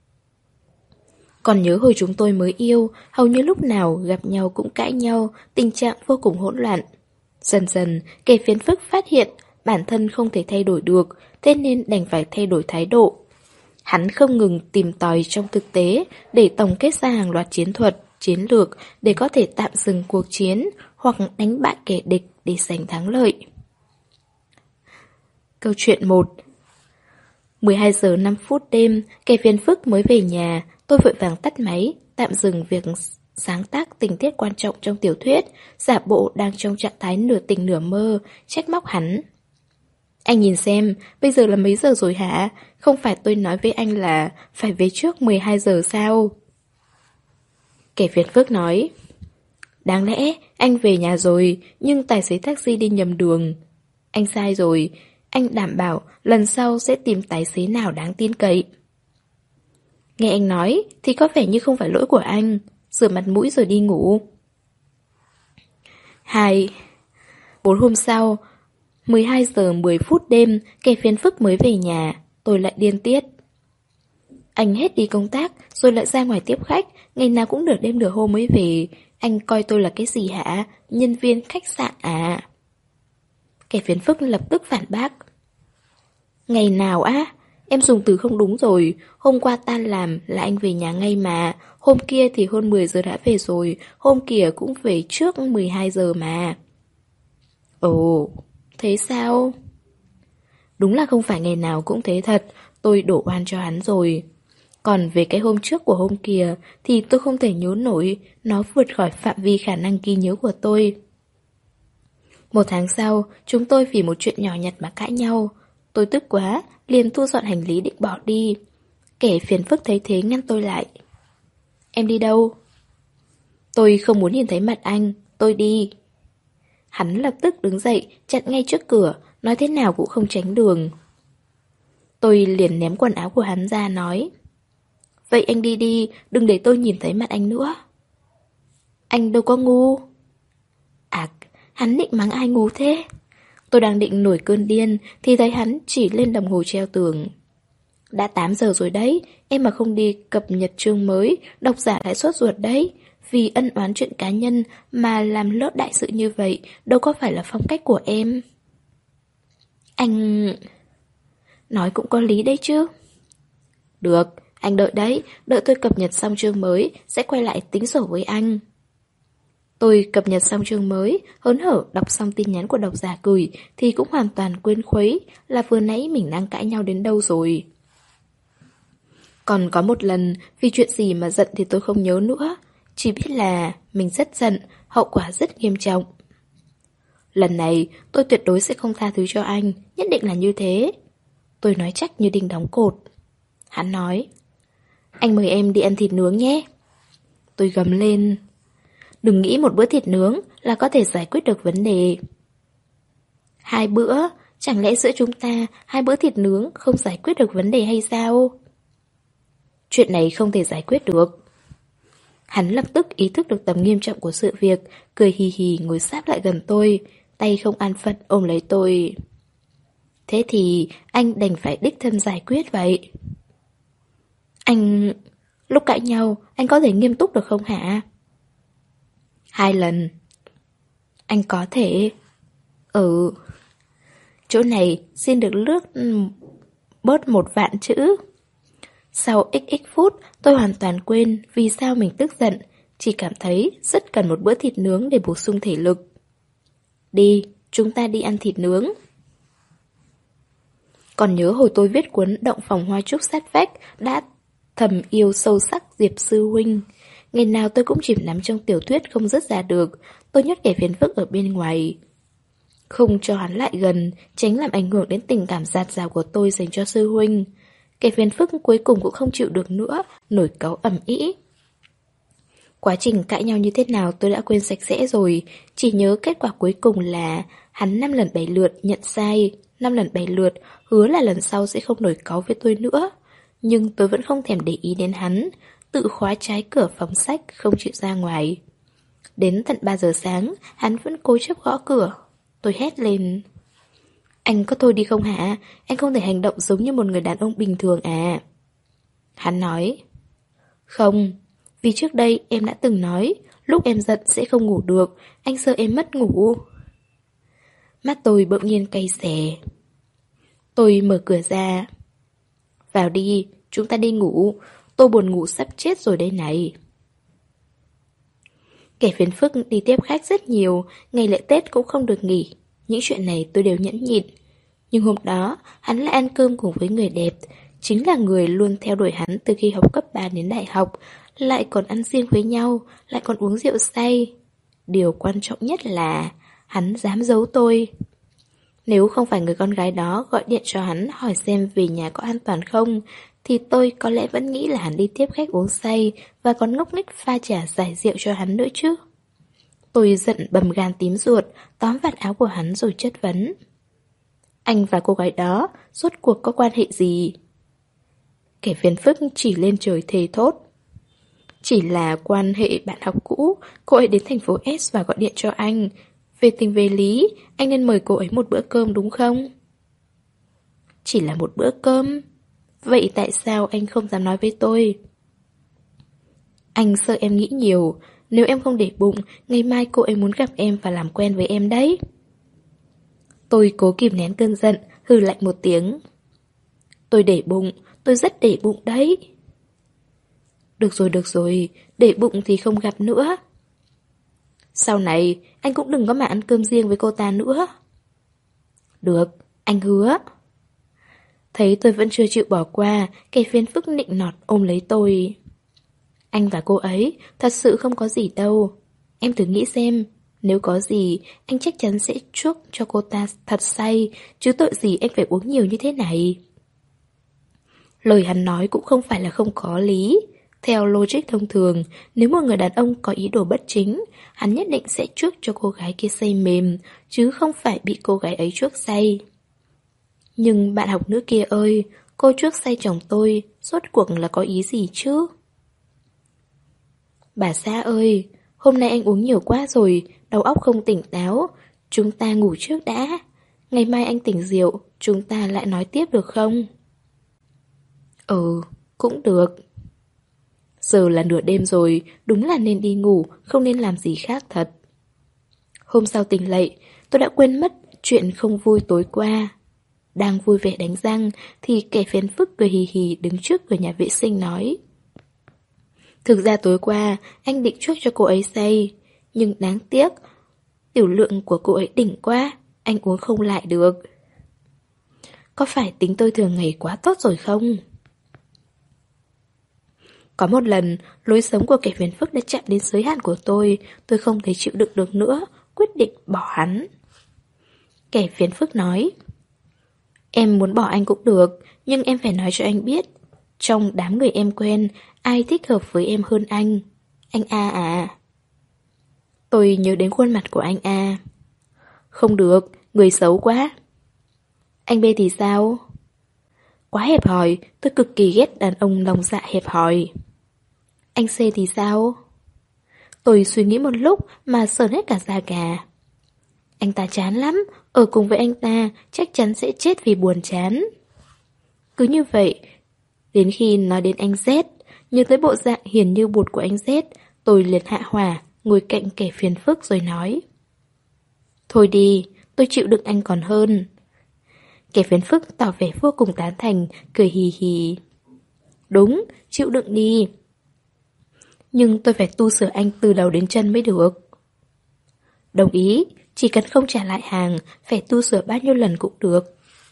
Còn nhớ hồi chúng tôi mới yêu, hầu như lúc nào gặp nhau cũng cãi nhau, tình trạng vô cùng hỗn loạn. Dần dần, kẻ phiền phức phát hiện bản thân không thể thay đổi được, thế nên đành phải thay đổi thái độ. Hắn không ngừng tìm tòi trong thực tế để tổng kết ra hàng loạt chiến thuật, chiến lược để có thể tạm dừng cuộc chiến hoặc đánh bại kẻ địch để giành thắng lợi. Câu chuyện 1. 12 giờ 5 phút đêm, kẻ phiền phức mới về nhà, tôi vội vàng tắt máy, tạm dừng việc sáng tác tình tiết quan trọng trong tiểu thuyết, giả bộ đang trong trạng thái nửa tỉnh nửa mơ, trách móc hắn. Anh nhìn xem, bây giờ là mấy giờ rồi hả? Không phải tôi nói với anh là phải về trước 12 giờ sao? Kẻ phiền phức nói, đáng lẽ anh về nhà rồi, nhưng tài xế taxi đi nhầm đường. Anh sai rồi, anh đảm bảo lần sau sẽ tìm tài xế nào đáng tin cậy. Nghe anh nói thì có vẻ như không phải lỗi của anh. Rửa mặt mũi rồi đi ngủ. 2. 4 hôm sau, 12 giờ 10 phút đêm, kẻ phiền phức mới về nhà. Tôi lại điên tiết. Anh hết đi công tác rồi lại ra ngoài tiếp khách, ngày nào cũng nửa đêm nửa hôm mới về. Anh coi tôi là cái gì hả? Nhân viên khách sạn à? Kẻ phiền phức lập tức phản bác. Ngày nào á? Em dùng từ không đúng rồi. Hôm qua tan làm là anh về nhà ngay mà. Hôm kia thì hơn 10 giờ đã về rồi. Hôm kia cũng về trước 12 giờ mà. Ồ, thế sao? Đúng là không phải ngày nào cũng thế thật. Tôi đổ oan cho hắn rồi. Còn về cái hôm trước của hôm kia thì tôi không thể nhớ nổi. Nó vượt khỏi phạm vi khả năng ghi nhớ của tôi. 1 tháng sau, chúng tôi vì một chuyện nhỏ nhặt mà cãi nhau. Tôi tức quá, liền thu dọn hành lý định bỏ đi. Kẻ phiền phức thấy thế ngăn tôi lại. Em đi đâu? Tôi không muốn nhìn thấy mặt anh, tôi đi. Hắn lập tức đứng dậy, chặn ngay trước cửa, nói thế nào cũng không tránh đường. Tôi liền ném quần áo của hắn ra nói. Vậy anh đi đi, đừng để tôi nhìn thấy mặt anh nữa. Anh đâu có ngu. À, hắn định mắng ai ngu thế? Tôi đang định nổi cơn điên thì thấy hắn chỉ lên đồng hồ treo tường. Đã 8 giờ rồi đấy, em mà không đi cập nhật chương mới, độc giả lại sốt ruột đấy. Vì ân oán chuyện cá nhân mà làm lỡ đại sự như vậy đâu có phải là phong cách của em. Anh... nói cũng có lý đấy chứ. Được, anh đợi đấy, đợi tôi cập nhật xong chương mới, sẽ quay lại tính sổ với anh. Tôi cập nhật xong chương mới, hớn hở đọc xong tin nhắn của độc giả gửi thì cũng hoàn toàn quên khuấy là vừa nãy mình đang cãi nhau đến đâu rồi. Còn có một lần, vì chuyện gì mà giận thì tôi không nhớ nữa, chỉ biết là mình rất giận, hậu quả rất nghiêm trọng. Lần này, tôi tuyệt đối sẽ không tha thứ cho anh, nhất định là như thế. Tôi nói chắc như đinh đóng cột. Hắn nói, anh mời em đi ăn thịt nướng nhé. Tôi gầm lên, đừng nghĩ một bữa thịt nướng là có thể giải quyết được vấn đề. 2 bữa, chẳng lẽ giữa chúng ta 2 bữa thịt nướng không giải quyết được vấn đề hay sao? Chuyện này không thể giải quyết được. Hắn lập tức ý thức được tầm nghiêm trọng của sự việc, cười hì hì ngồi sáp lại gần tôi, tay không an phận ôm lấy tôi. Thế thì anh đành phải đích thân giải quyết vậy. Anh... lúc cãi nhau, anh có thể nghiêm túc được không hả? 2 lần. Anh có thể... Ừ. Chỗ này xin được lướt bớt 1 vạn chữ. Sau xx phút, tôi hoàn toàn quên vì sao mình tức giận, chỉ cảm thấy rất cần một bữa thịt nướng để bổ sung thể lực. Đi, chúng ta đi ăn thịt nướng. Còn nhớ hồi tôi viết cuốn Động phòng hoa trúc sát vách đã thầm yêu sâu sắc Diệp sư huynh. Ngày nào tôi cũng chìm đắm trong tiểu thuyết không dứt ra được, tôi nhốt kẻ phiền phức ở bên ngoài. Không cho hắn lại gần, tránh làm ảnh hưởng đến tình cảm dạt dào của tôi dành cho sư huynh. Kẻ phiền phức cuối cùng cũng không chịu được nữa, nổi cáu ầm ĩ. Quá trình cãi nhau như thế nào tôi đã quên sạch sẽ rồi, chỉ nhớ kết quả cuối cùng là hắn 5 lần 7 lượt nhận sai, 5 lần 7 lượt hứa là lần sau sẽ không nổi cáu với tôi nữa. Nhưng tôi vẫn không thèm để ý đến hắn, tự khóa trái cửa phòng sách không chịu ra ngoài. Đến tận 3 giờ sáng, hắn vẫn cố chấp gõ cửa. Tôi hét lên. Anh có thôi đi không hả? Anh không thể hành động giống như một người đàn ông bình thường à? Hắn nói. Không, vì trước đây em đã từng nói, lúc em giận sẽ không ngủ được, anh sợ em mất ngủ. Mắt tôi bỗng nhiên cay xè. Tôi mở cửa ra. Vào đi, chúng ta đi ngủ, tôi buồn ngủ sắp chết rồi đây này. Kẻ phiền phức đi tiếp khách rất nhiều, ngày lễ Tết cũng không được nghỉ. Những chuyện này tôi đều nhẫn nhịn. Nhưng hôm đó, hắn lại ăn cơm cùng với người đẹp, chính là người luôn theo đuổi hắn từ khi học cấp 3 đến đại học, lại còn ăn riêng với nhau, lại còn uống rượu say. Điều quan trọng nhất là hắn dám giấu tôi. Nếu không phải người con gái đó gọi điện cho hắn hỏi xem về nhà có an toàn không, thì tôi có lẽ vẫn nghĩ là hắn đi tiếp khách uống say và còn ngốc nghếch pha trà giải rượu cho hắn nữa chứ. Tôi giận bầm gan tím ruột, tóm vạt áo của hắn rồi chất vấn. Anh và cô gái đó rốt cuộc có quan hệ gì? Kẻ phiền phức chỉ lên trời thề thốt. Chỉ là quan hệ bạn học cũ, cô ấy đến thành phố S và gọi điện cho anh. Về tình về lý, anh nên mời cô ấy một bữa cơm đúng không? Chỉ là một bữa cơm? Vậy tại sao anh không dám nói với tôi? Anh sợ em nghĩ nhiều. Nếu em không để bụng, ngày mai cô ấy muốn gặp em và làm quen với em đấy. Tôi cố kìm nén cơn giận, hừ lạnh một tiếng. Tôi để bụng, tôi rất để bụng đấy. Được rồi, để bụng thì không gặp nữa. Sau này, anh cũng đừng có mà ăn cơm riêng với cô ta nữa. Được, anh hứa. Thấy tôi vẫn chưa chịu bỏ qua, kẻ phiền phức nịnh nọt ôm lấy tôi. Anh và cô ấy thật sự không có gì đâu. Em thử nghĩ xem, nếu có gì, anh chắc chắn sẽ chuốc cho cô ta thật say, chứ tội gì anh phải uống nhiều như thế này. Lời hắn nói cũng không phải là không có lý. Theo logic thông thường, nếu một người đàn ông có ý đồ bất chính, hắn nhất định sẽ chuốc cho cô gái kia say mềm, chứ không phải bị cô gái ấy chuốc say. Nhưng bạn học nữ kia ơi, cô chuốc say chồng tôi, rốt cuộc là có ý gì chứ? Bà xã ơi, hôm nay anh uống nhiều quá rồi, đầu óc không tỉnh táo. Chúng ta ngủ trước đã. Ngày mai anh tỉnh rượu, chúng ta lại nói tiếp được không? Ừ, cũng được. Giờ là nửa đêm rồi, đúng là nên đi ngủ, không nên làm gì khác thật. Hôm sau tỉnh dậy, tôi đã quên mất chuyện không vui tối qua. Đang vui vẻ đánh răng, thì kẻ phiền phức cười hì hì đứng trước cửa nhà vệ sinh nói. Thực ra tối qua, anh định chuốc cho cô ấy say, nhưng đáng tiếc, tiểu lượng của cô ấy đỉnh quá, anh uống không lại được. Có phải tính tôi thường ngày quá tốt rồi không? Có một lần, lối sống của kẻ phiền phức đã chạm đến giới hạn của tôi không thể chịu đựng được nữa, quyết định bỏ hắn. Kẻ phiền phức nói, em muốn bỏ anh cũng được, nhưng em phải nói cho anh biết, trong đám người em quen, ai thích hợp với em hơn anh? Anh A à? Tôi nhớ đến khuôn mặt của anh A. Không được, người xấu quá. Anh B thì sao? Quá hẹp hòi, tôi cực kỳ ghét đàn ông lòng dạ hẹp hòi. Anh C thì sao? Tôi suy nghĩ một lúc mà sởn hết cả da gà. Anh ta chán lắm, ở cùng với anh ta chắc chắn sẽ chết vì buồn chán. Cứ như vậy, đến khi nói đến anh Z, nhớ tới bộ dạng hiền như bột của anh Z, tôi liền hạ hỏa, ngồi cạnh kẻ phiền phức rồi nói. Thôi đi, tôi chịu đựng anh còn hơn. Kẻ phiền phức tỏ vẻ vô cùng tán thành, cười hì hì. Đúng, chịu đựng đi. Nhưng tôi phải tu sửa anh từ đầu đến chân mới được. Đồng ý, chỉ cần không trả lại hàng, phải tu sửa bao nhiêu lần cũng được.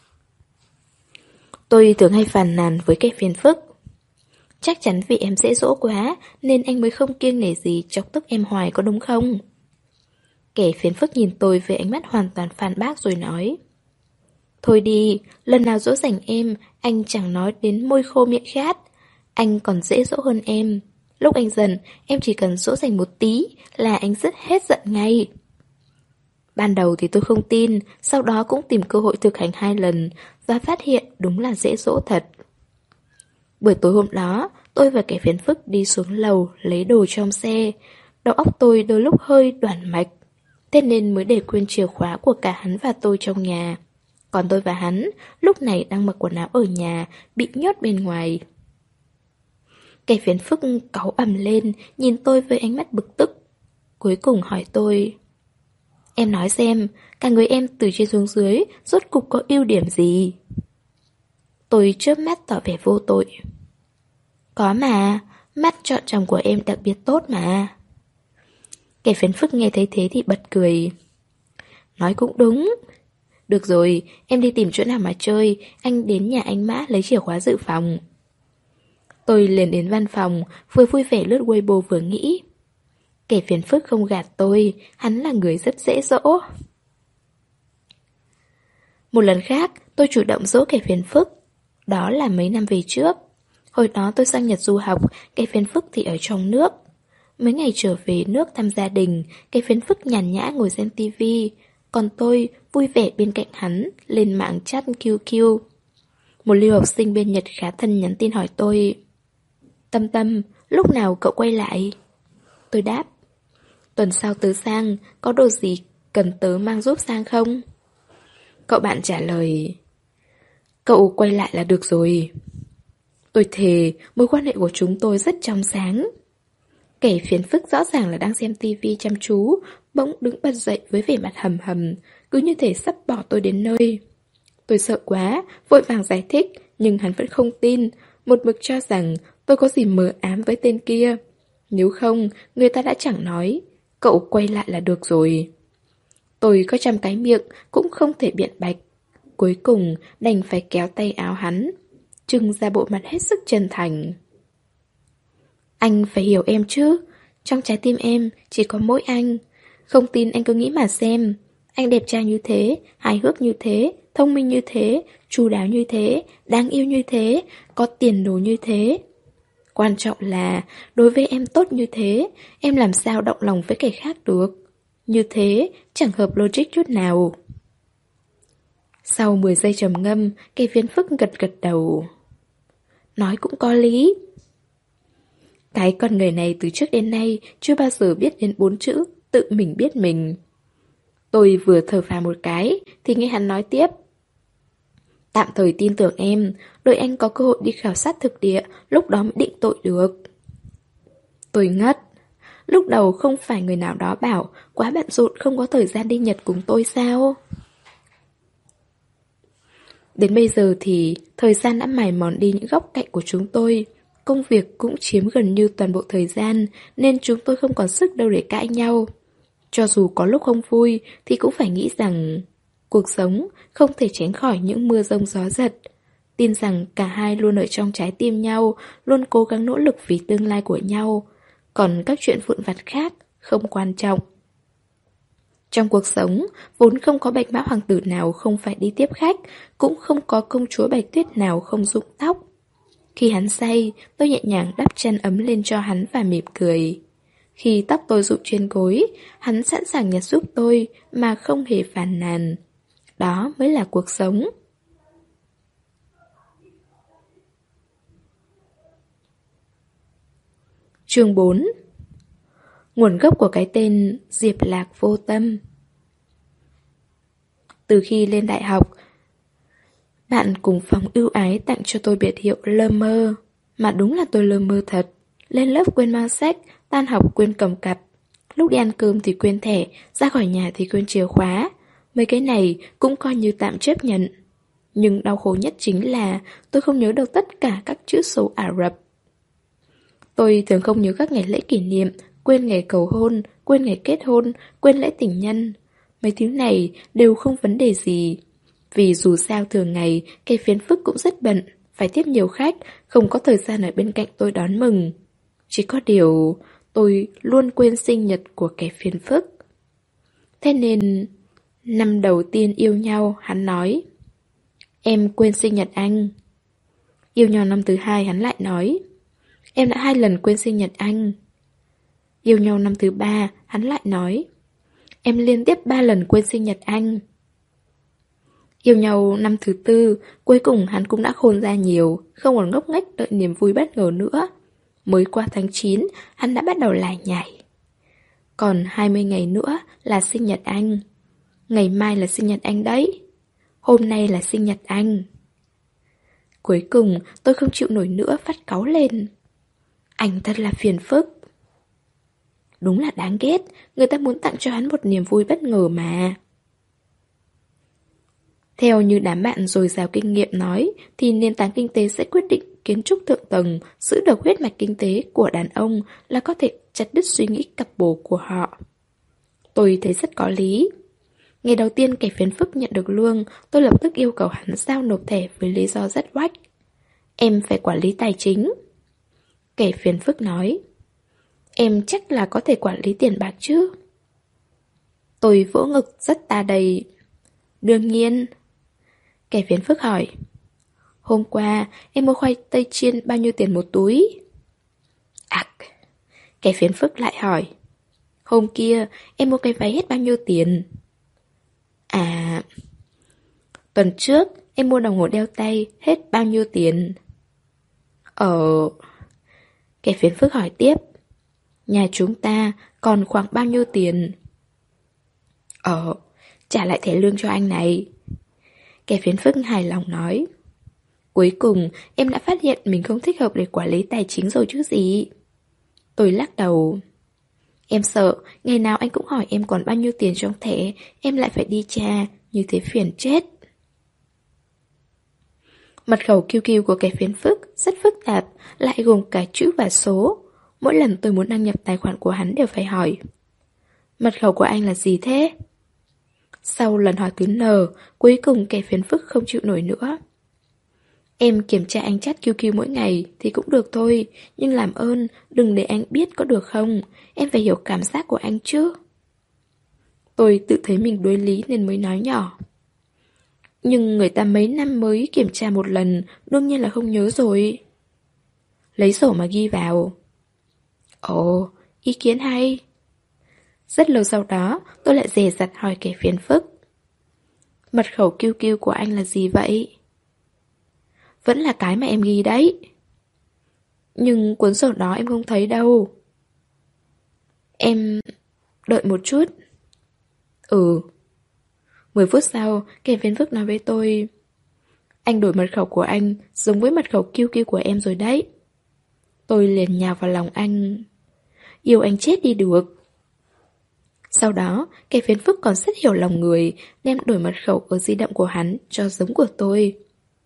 Tôi thường hay phàn nàn với kẻ phiền phức. Chắc chắn vì em dễ dỗ quá, nên anh mới không kiêng nể gì chọc tức em hoài có đúng không? Kẻ phiền phức nhìn tôi với ánh mắt hoàn toàn phản bác rồi nói. Thôi đi, lần nào dỗ dành em, anh chẳng nói đến môi khô miệng khát. Anh còn dễ dỗ hơn em. Lúc anh giận, em chỉ cần dỗ dành một tí là anh dứt hết giận ngay. Ban đầu thì tôi không tin, sau đó cũng tìm cơ hội thực hành 2 lần và phát hiện đúng là dễ dỗ thật. Buổi tối hôm đó, tôi và kẻ phiền phức đi xuống lầu lấy đồ trong xe. Đầu óc tôi đôi lúc hơi đoản mạch, thế nên mới để quên chìa khóa của cả hắn và tôi trong nhà. Còn tôi và hắn lúc này đang mặc quần áo ở nhà, bị nhốt bên ngoài. Kẻ phiền phức cáu ầm lên, nhìn tôi với ánh mắt bực tức. Cuối cùng hỏi tôi. Em nói xem, cả người em từ trên xuống dưới, rốt cục có ưu điểm gì? Tôi chớp mắt tỏ vẻ vô tội. Có mà, mắt chọn chồng của em đặc biệt tốt mà. Kẻ phiền phức nghe thấy thế thì bật cười. Nói cũng đúng. Được rồi, em đi tìm chỗ nào mà chơi, anh đến nhà anh Mã lấy chìa khóa dự phòng. Tôi liền đến văn phòng, vừa vui vẻ lướt Weibo vừa nghĩ. Kẻ phiền phức không gạt tôi, hắn là người rất dễ dỗ. Một lần khác, tôi chủ động dỗ kẻ phiền phức. Đó là mấy năm về trước. Hồi đó tôi sang Nhật du học, kẻ phiền phức thì ở trong nước. Mấy ngày trở về nước thăm gia đình, kẻ phiền phức nhàn nhã ngồi xem tivi. Còn tôi vui vẻ bên cạnh hắn, lên mạng chat QQ. Một lưu học sinh bên Nhật khá thân nhắn tin hỏi tôi. Tâm Tâm, lúc nào cậu quay lại? Tôi đáp. Tuần sau tớ sang, có đồ gì cần tớ mang giúp sang không? Cậu bạn trả lời. Cậu quay lại là được rồi. Tôi thề, mối quan hệ của chúng tôi rất trong sáng. Kẻ phiền phức rõ ràng là đang xem tivi chăm chú, bỗng đứng bật dậy với vẻ mặt hầm hầm, cứ như thể sắp bỏ tôi đến nơi. Tôi sợ quá, vội vàng giải thích, nhưng hắn vẫn không tin, một mực cho rằng tôi có gì mờ ám với tên kia. Nếu không, người ta đã chẳng nói, cậu quay lại là được rồi. Tôi có trăm cái miệng, cũng không thể biện bạch. Cuối cùng, đành phải kéo tay áo hắn, trưng ra bộ mặt hết sức chân thành. Anh phải hiểu em chứ, trong trái tim em chỉ có mỗi anh. Không tin anh cứ nghĩ mà xem. Anh đẹp trai như thế, hài hước như thế, thông minh như thế, chu đáo như thế, đáng yêu như thế, có tiền đồ như thế. Quan trọng là, đối với em tốt như thế, em làm sao động lòng với kẻ khác được. Như thế, chẳng hợp logic chút nào. Sau 10 giây trầm ngâm, kẻ phiền phức gật gật đầu. Nói cũng có lý. Cái con người này từ trước đến nay chưa bao giờ biết đến 4 chữ tự mình biết mình. Tôi vừa thở phào một cái thì nghe hắn nói tiếp. Tạm thời tin tưởng em, đợi anh có cơ hội đi khảo sát thực địa, lúc đó mới định tội được. Tôi ngất. Lúc đầu không phải người nào đó bảo quá bận rộn không có thời gian đi Nhật cùng tôi sao? Đến bây giờ thì thời gian đã mài mòn đi những góc cạnh của chúng tôi. Công việc cũng chiếm gần như toàn bộ thời gian, nên chúng tôi không còn sức đâu để cãi nhau. Cho dù có lúc không vui thì cũng phải nghĩ rằng cuộc sống không thể tránh khỏi những mưa giông gió giật. Tin rằng cả hai luôn ở trong trái tim nhau, luôn cố gắng nỗ lực vì tương lai của nhau. Còn các chuyện vụn vặt khác không quan trọng. Trong cuộc sống, vốn không có bạch mã hoàng tử nào không phải đi tiếp khách, cũng không có công chúa Bạch Tuyết nào không rụng tóc. Khi hắn say, tôi nhẹ nhàng đắp chăn ấm lên cho hắn và mỉm cười. Khi tóc tôi rụng trên gối, hắn sẵn sàng nhặt giúp tôi mà không hề phàn nàn. Đó mới là cuộc sống. Chương 4. Nguồn gốc của cái tên Diệp Lạc Vô Tâm. Từ khi lên đại học, bạn cùng phòng ưu ái tặng cho tôi biệt hiệu lơ mơ. Mà đúng là tôi lơ mơ thật. Lên lớp quên mang sách, tan học quên cầm cặp. Lúc đi ăn cơm thì quên thẻ, ra khỏi nhà thì quên chìa khóa. Mấy cái này cũng coi như tạm chấp nhận. Nhưng đau khổ nhất chính là tôi không nhớ được tất cả các chữ số Ả Rập. Tôi thường không nhớ các ngày lễ kỷ niệm, quên ngày cầu hôn, quên ngày kết hôn, quên lễ tình nhân. Mấy thứ này đều không vấn đề gì. Vì dù sao thường ngày, cây phiến phức cũng rất bận, phải tiếp nhiều khách, không có thời gian ở bên cạnh tôi đón mừng. Chỉ có điều, tôi luôn quên sinh nhật của kẻ phiền phức. Thế nên, năm đầu tiên yêu nhau, hắn nói, em quên sinh nhật anh. Yêu nhau năm thứ hai, hắn lại nói, em đã 2 lần quên sinh nhật anh. Yêu nhau năm thứ 3, hắn lại nói, em liên tiếp 3 lần quên sinh nhật anh. Yêu nhau năm thứ 4, cuối cùng hắn cũng đã khôn ra nhiều, không còn ngốc nghếch đợi niềm vui bất ngờ nữa. Mới qua tháng 9, hắn đã bắt đầu lải nhải. Còn 20 ngày nữa là sinh nhật anh. Ngày mai là sinh nhật anh đấy. Hôm nay là sinh nhật anh. Cuối cùng tôi không chịu nổi nữa phát cáu lên. Anh thật là phiền phức. Đúng là đáng ghét, người ta muốn tặng cho hắn một niềm vui bất ngờ mà. Theo như đám bạn dồi dào kinh nghiệm nói, thì nền tảng kinh tế sẽ quyết định kiến trúc thượng tầng, giữ được huyết mạch kinh tế của đàn ông là có thể chặt đứt suy nghĩ cặp bồ của họ. Tôi thấy rất có lý. Ngày đầu tiên kẻ phiền phức nhận được lương, tôi lập tức yêu cầu hắn giao nộp thẻ với lý do rất oách. Em phải quản lý tài chính. Kẻ phiền phức nói, em chắc là có thể quản lý tiền bạc chứ. Tôi vỗ ngực rất ta đầy. Đương nhiên. Kẻ phiền phức hỏi, hôm qua em mua khoai tây chiên bao nhiêu tiền một túi? Ặc. Kẻ phiền phức lại hỏi, hôm kia em mua cái váy hết bao nhiêu tiền? À, tuần trước em mua đồng hồ đeo tay hết bao nhiêu tiền? Kẻ phiền phức hỏi tiếp, nhà chúng ta còn khoảng bao nhiêu tiền? Trả lại thẻ lương cho anh này. Kẻ phiền phức hài lòng nói, cuối cùng em đã phát hiện mình không thích hợp để quản lý tài chính rồi chứ gì. Tôi lắc đầu. Em sợ ngày nào anh cũng hỏi em còn bao nhiêu tiền trong thẻ, em lại phải đi tra, như thế phiền chết. Mật khẩu QQ của kẻ phiền phức rất phức tạp, lại gồm cả chữ và số. Mỗi lần tôi muốn đăng nhập tài khoản của hắn đều phải hỏi, mật khẩu của anh là gì thế? Sau lần hỏi cứ N, cuối cùng kẻ phiền phức không chịu nổi nữa. Em kiểm tra anh chat QQ mỗi ngày thì cũng được thôi, nhưng làm ơn đừng để anh biết có được không? Em phải hiểu cảm giác của anh chứ. Tôi tự thấy mình đối lý nên mới nói nhỏ. Nhưng người ta mấy năm mới kiểm tra một lần, đương nhiên là không nhớ rồi. Lấy sổ mà ghi vào. Ồ, ý kiến hay. Rất lâu sau đó, tôi lại dè dặt hỏi kẻ phiền phức. Mật khẩu QQ của anh là gì vậy? Vẫn là cái mà em ghi đấy. Nhưng cuốn sổ đó em không thấy đâu. Em... đợi một chút. 10 phút sau, kẻ phiền phức nói với tôi, anh đổi mật khẩu của anh giống với mật khẩu QQ của em rồi đấy. Tôi liền nhào vào lòng anh. Yêu anh chết đi được. Sau đó, kẻ phiền phức còn rất hiểu lòng người, đem đổi mật khẩu ở di động của hắn cho giống của tôi.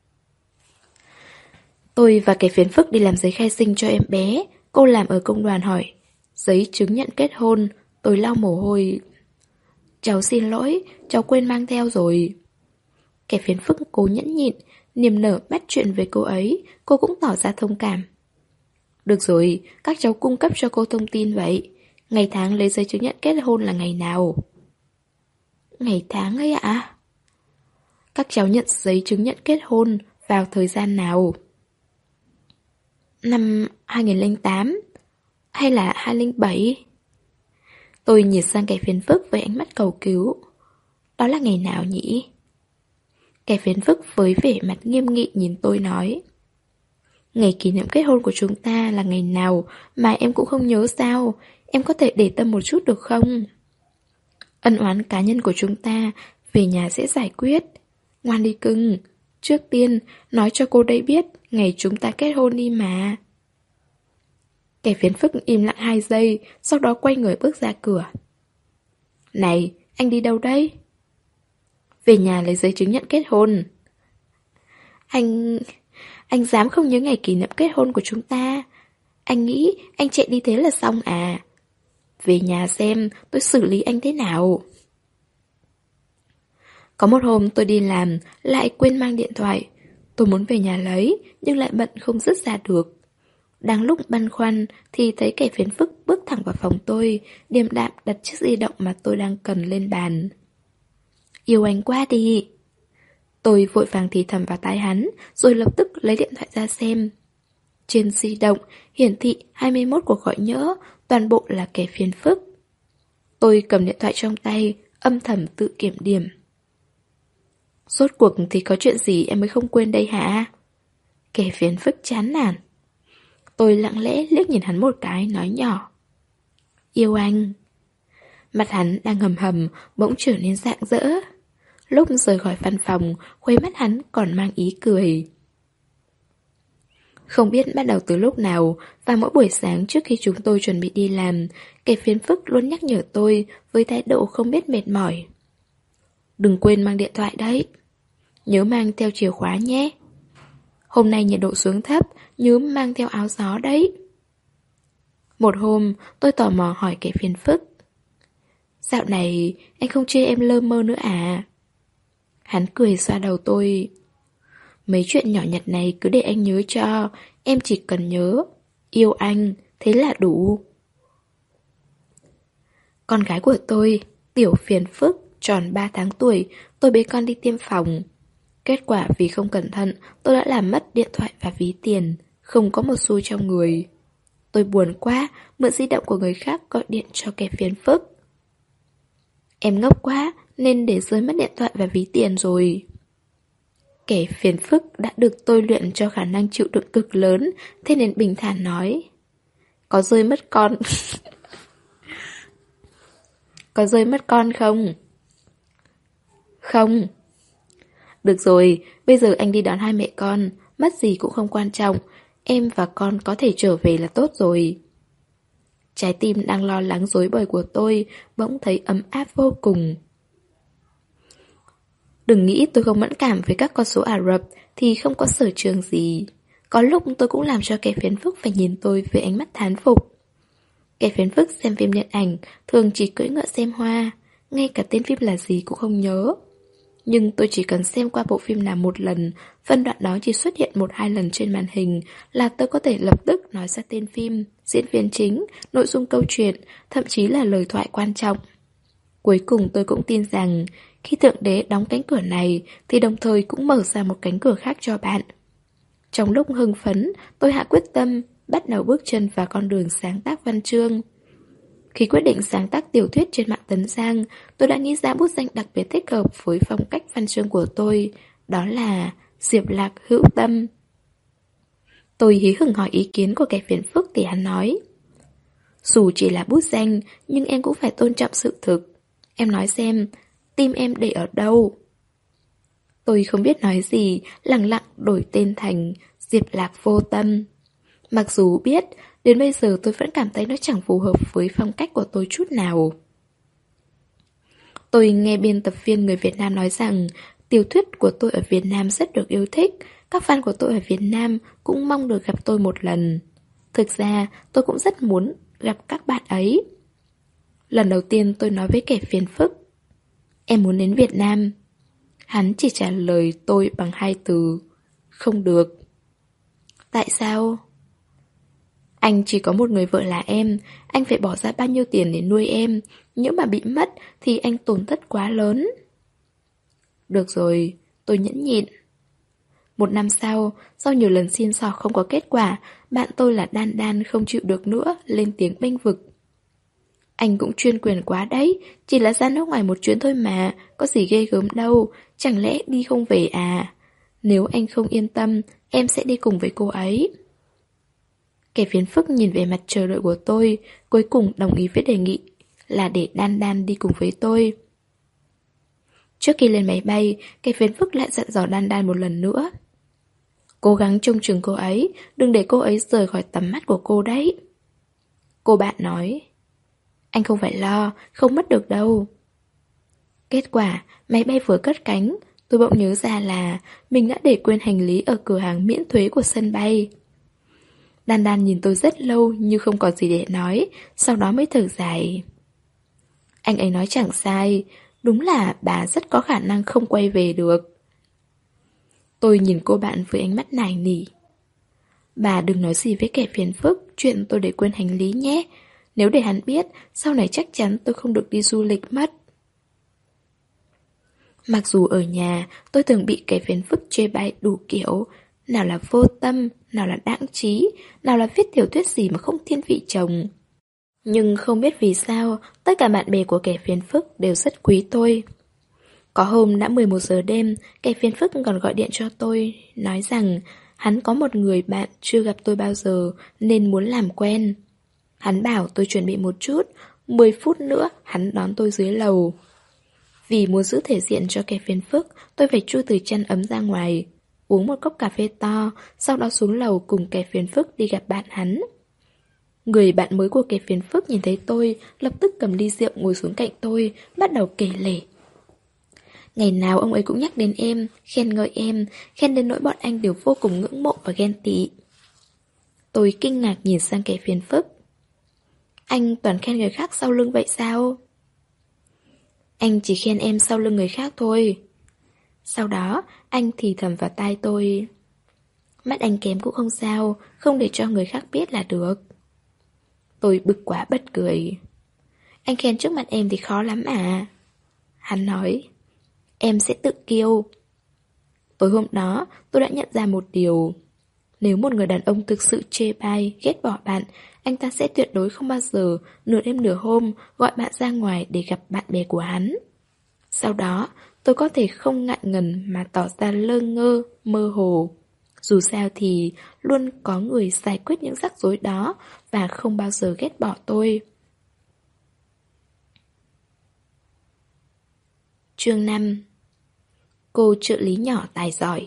Tôi và kẻ phiền phức đi làm giấy khai sinh cho em bé. Cô làm ở công đoàn hỏi giấy chứng nhận kết hôn. Tôi lau mồ hôi. Cháu xin lỗi, cháu quên mang theo rồi. Kẻ phiền phức cố nhẫn nhịn, niềm nở bắt chuyện với cô ấy. Cô cũng tỏ ra thông cảm. Được rồi, các cháu cung cấp cho cô thông tin vậy. Ngày tháng lấy giấy chứng nhận kết hôn là ngày nào? Ngày tháng ấy ạ? Các cháu nhận giấy chứng nhận kết hôn vào thời gian nào? Năm 2008 hay là 2007? Tôi nhìn sang kẻ phiền phức với ánh mắt cầu cứu. Đó là ngày nào nhỉ? Kẻ phiền phức với vẻ mặt nghiêm nghị nhìn tôi nói, ngày kỷ niệm kết hôn của chúng ta là ngày nào mà em cũng không nhớ sao? Em có thể để tâm một chút được không? Ân oán cá nhân của chúng ta về nhà sẽ giải quyết. Ngoan đi cưng. Trước tiên nói cho cô đây biết ngày chúng ta kết hôn đi mà. Kẻ phiền phức im lặng 2 giây, sau đó quay người bước ra cửa. Này, anh đi đâu đấy? Về nhà lấy giấy chứng nhận kết hôn. Anh... Anh dám không nhớ ngày kỷ niệm kết hôn của chúng ta? Anh nghĩ anh chạy đi thế là xong à? Về nhà xem tôi xử lý anh thế nào. Có một hôm tôi đi làm, lại quên mang điện thoại. Tôi muốn về nhà lấy, nhưng lại bận không dứt ra được. Đang lúc băn khoăn thì thấy kẻ phiền phức bước thẳng vào phòng tôi, điềm đạm đặt chiếc di động mà tôi đang cần lên bàn. Yêu anh quá đi. Tôi vội vàng thì thầm vào tai hắn, rồi lập tức lấy điện thoại ra xem. Trên di động hiển thị 21 cuộc gọi nhỡ, toàn bộ là kẻ phiền phức. Tôi cầm điện thoại trong tay, âm thầm tự kiểm điểm. Rốt cuộc thì có chuyện gì em mới không quên đây hả? Kẻ phiền phức chán nản. Tôi lặng lẽ liếc nhìn hắn một cái, nói nhỏ. Yêu anh. Mặt hắn đang hầm hầm, bỗng trở nên rạng rỡ. Lúc rời khỏi văn phòng, khuấy mắt hắn còn mang ý cười. Không biết bắt đầu từ lúc nào, và mỗi buổi sáng trước khi chúng tôi chuẩn bị đi làm, kẻ phiền phức luôn nhắc nhở tôi với thái độ không biết mệt mỏi. Đừng quên mang điện thoại đấy. Nhớ mang theo chìa khóa nhé. Hôm nay nhiệt độ xuống thấp, nhớ mang theo áo gió đấy. Một hôm, tôi tò mò hỏi kẻ phiền phức. Dạo này, anh không chê em lơ mơ nữa à? Hắn cười xoa đầu tôi. Mấy chuyện nhỏ nhặt này cứ để anh nhớ cho, em chỉ cần nhớ. Yêu anh, thế là đủ. Con gái của tôi, tiểu phiền phức, tròn 3 tháng tuổi, tôi bế con đi tiêm phòng. Kết quả vì không cẩn thận, tôi đã làm mất điện thoại và ví tiền, không có một xu trong người. Tôi buồn quá, mượn di động của người khác gọi điện cho kẻ phiền phức. Em ngốc quá, nên để rơi mất điện thoại và ví tiền rồi. Kẻ phiền phức đã được tôi luyện cho khả năng chịu đựng cực lớn, thế nên bình thản nói. Có rơi mất con... Có rơi mất con không? Không. Được rồi, bây giờ anh đi đón hai mẹ con, mất gì cũng không quan trọng, em và con có thể trở về là tốt rồi. Trái tim đang lo lắng rối bời của tôi bỗng thấy ấm áp vô cùng. Đừng nghĩ tôi không mẫn cảm với các con số Ả Rập thì không có sở trường gì. Có lúc tôi cũng làm cho kẻ phiền phức phải nhìn tôi với ánh mắt thán phục. Kẻ phiền phức xem phim điện ảnh thường chỉ cưỡi ngựa xem hoa, ngay cả tên phim là gì cũng không nhớ. Nhưng tôi chỉ cần xem qua bộ phim nào một lần, phân đoạn đó chỉ xuất hiện 1-2 lần trên màn hình là tôi có thể lập tức nói ra tên phim, diễn viên chính, nội dung câu chuyện, thậm chí là lời thoại quan trọng. Cuối cùng tôi cũng tin rằng khi Thượng Đế đóng cánh cửa này thì đồng thời cũng mở ra một cánh cửa khác cho bạn. Trong lúc hưng phấn, tôi hạ quyết tâm bắt đầu bước chân vào con đường sáng tác văn chương. Khi quyết định sáng tác tiểu thuyết trên mạng Tấn Giang, tôi đã nghĩ ra bút danh đặc biệt thích hợp với phong cách văn chương của tôi, đó là Diệp Lạc Hữu Tâm. Tôi hí hửng hỏi ý kiến của kẻ phiền phức thì hắn nói. Dù chỉ là bút danh, nhưng em cũng phải tôn trọng sự thực. Em nói xem, tim em để ở đâu? Tôi không biết nói gì, lẳng lặng đổi tên thành Diệp Lạc Vô Tâm. Mặc dù biết, đến bây giờ tôi vẫn cảm thấy nó chẳng phù hợp với phong cách của tôi chút nào. Tôi nghe biên tập viên người Việt Nam nói rằng tiểu thuyết của tôi ở Việt Nam rất được yêu thích, các fan của tôi ở Việt Nam cũng mong được gặp tôi một lần. Thực ra, tôi cũng rất muốn gặp các bạn ấy. Lần đầu tiên tôi nói với kẻ phiền phức, em muốn đến Việt Nam. Hắn chỉ trả lời tôi bằng 2 từ, không được. Tại sao? Anh chỉ có một người vợ là em, anh phải bỏ ra bao nhiêu tiền để nuôi em, nếu mà bị mất thì anh tổn thất quá lớn. Được rồi, tôi nhẫn nhịn. 1 năm sau nhiều lần xin xỏ không có kết quả, bạn tôi là Đan Đan không chịu được nữa, lên tiếng bênh vực. Anh cũng chuyên quyền quá đấy, chỉ là ra nước ngoài một chuyến thôi mà, có gì ghê gớm đâu, chẳng lẽ đi không về à? Nếu anh không yên tâm, em sẽ đi cùng với cô ấy. Kẻ phiền phức nhìn về mặt chờ đợi của tôi, cuối cùng đồng ý với đề nghị là để Đan Đan đi cùng với tôi. Trước khi lên máy bay, kẻ phiền phức lại dặn dò Đan Đan một lần nữa. Cố gắng trông chừng cô ấy, đừng để cô ấy rời khỏi tầm mắt của cô đấy. Cô bạn nói, anh không phải lo, không mất được đâu. Kết quả, máy bay vừa cất cánh, Tôi bỗng nhớ ra là mình đã để quên hành lý ở cửa hàng miễn thuế của sân bay. Đan Đan nhìn tôi rất lâu như không có gì để nói, sau đó mới thở dài. Anh ấy nói chẳng sai, đúng là bà rất có khả năng không quay về được. Tôi nhìn cô bạn với ánh mắt nài nỉ. Bà đừng nói gì với kẻ phiền phức chuyện tôi để quên hành lý nhé. Nếu để hắn biết, sau này chắc chắn tôi không được đi du lịch mất. Mặc dù ở nhà, tôi thường bị kẻ phiền phức chê bai đủ kiểu. Nào là vô tâm, nào là đãng trí, nào là viết tiểu thuyết gì mà không thiên vị chồng. Nhưng không biết vì sao, tất cả bạn bè của kẻ phiền phức đều rất quý tôi. Có hôm đã 11 giờ đêm, kẻ phiền phức còn gọi điện cho tôi, nói rằng hắn có một người bạn chưa gặp tôi bao giờ nên muốn làm quen. Hắn bảo tôi chuẩn bị một chút, 10 phút nữa hắn đón tôi dưới lầu. Vì muốn giữ thể diện cho kẻ phiền phức, tôi phải chui từ chăn ấm ra ngoài, uống một cốc cà phê to, sau đó xuống lầu cùng kẻ phiền phức đi gặp bạn hắn. Người bạn mới của kẻ phiền phức nhìn thấy tôi, lập tức cầm ly rượu ngồi xuống cạnh tôi, bắt đầu kể lể. Ngày nào ông ấy cũng nhắc đến em, khen ngợi em, khen đến nỗi bọn anh đều vô cùng ngưỡng mộ và ghen tị. Tôi kinh ngạc nhìn sang kẻ phiền phức. Anh toàn khen người khác sau lưng vậy sao? Anh chỉ khen em sau lưng người khác thôi. Sau đó, anh thì thầm vào tai tôi. Mắt anh kém cũng không sao, không để cho người khác biết là được. Tôi bực quá bật cười. Anh khen trước mặt em thì khó lắm à? Hắn nói. Em sẽ tự kiêu. Tối hôm đó, tôi đã nhận ra một điều. Nếu một người đàn ông thực sự chê bai, ghét bỏ bạn, anh ta sẽ tuyệt đối không bao giờ, nửa đêm nửa hôm, gọi bạn ra ngoài để gặp bạn bè của hắn. Sau đó, tôi có thể không ngại ngần mà tỏ ra lơ ngơ, mơ hồ. Dù sao thì luôn có người giải quyết những rắc rối đó và không bao giờ ghét bỏ tôi. Chương 5. Cô trợ lý nhỏ tài giỏi.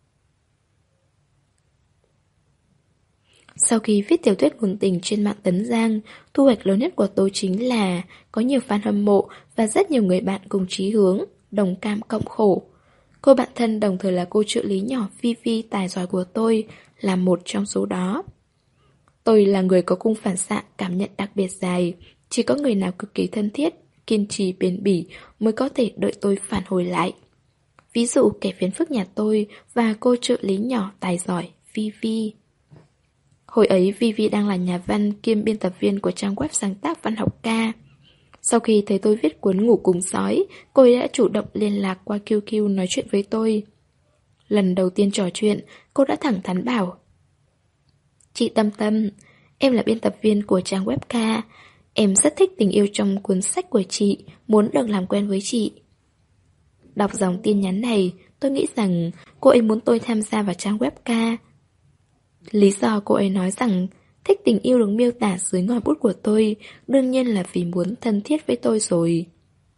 Sau khi viết tiểu thuyết ngôn tình trên mạng Tấn Giang, thu hoạch lớn nhất của tôi chính là có nhiều fan hâm mộ và rất nhiều người bạn cùng chí hướng, đồng cam cộng khổ. Cô bạn thân đồng thời là cô trợ lý nhỏ Vivi tài giỏi của tôi là một trong số đó. Tôi là người có cung phản xạ cảm nhận đặc biệt dài, chỉ có người nào cực kỳ thân thiết, kiên trì bền bỉ mới có thể đợi tôi phản hồi lại. Ví dụ kẻ phiền phức nhà tôi và cô trợ lý nhỏ tài giỏi Vivi. Hồi ấy Vivi đang là nhà văn kiêm biên tập viên của trang web sáng tác văn học ca. Sau khi thấy tôi viết cuốn Ngủ cùng sói, cô ấy đã chủ động liên lạc qua QQ nói chuyện với tôi. Lần đầu tiên trò chuyện, cô đã thẳng thắn bảo: Chị Tâm Tâm, em là biên tập viên của trang web ca. Em rất thích tình yêu trong cuốn sách của chị, muốn được làm quen với chị. Đọc dòng tin nhắn này, tôi nghĩ rằng cô ấy muốn tôi tham gia vào trang web ca. Lý do cô ấy nói rằng thích tình yêu được miêu tả dưới ngòi bút của tôi đương nhiên là vì muốn thân thiết với tôi rồi.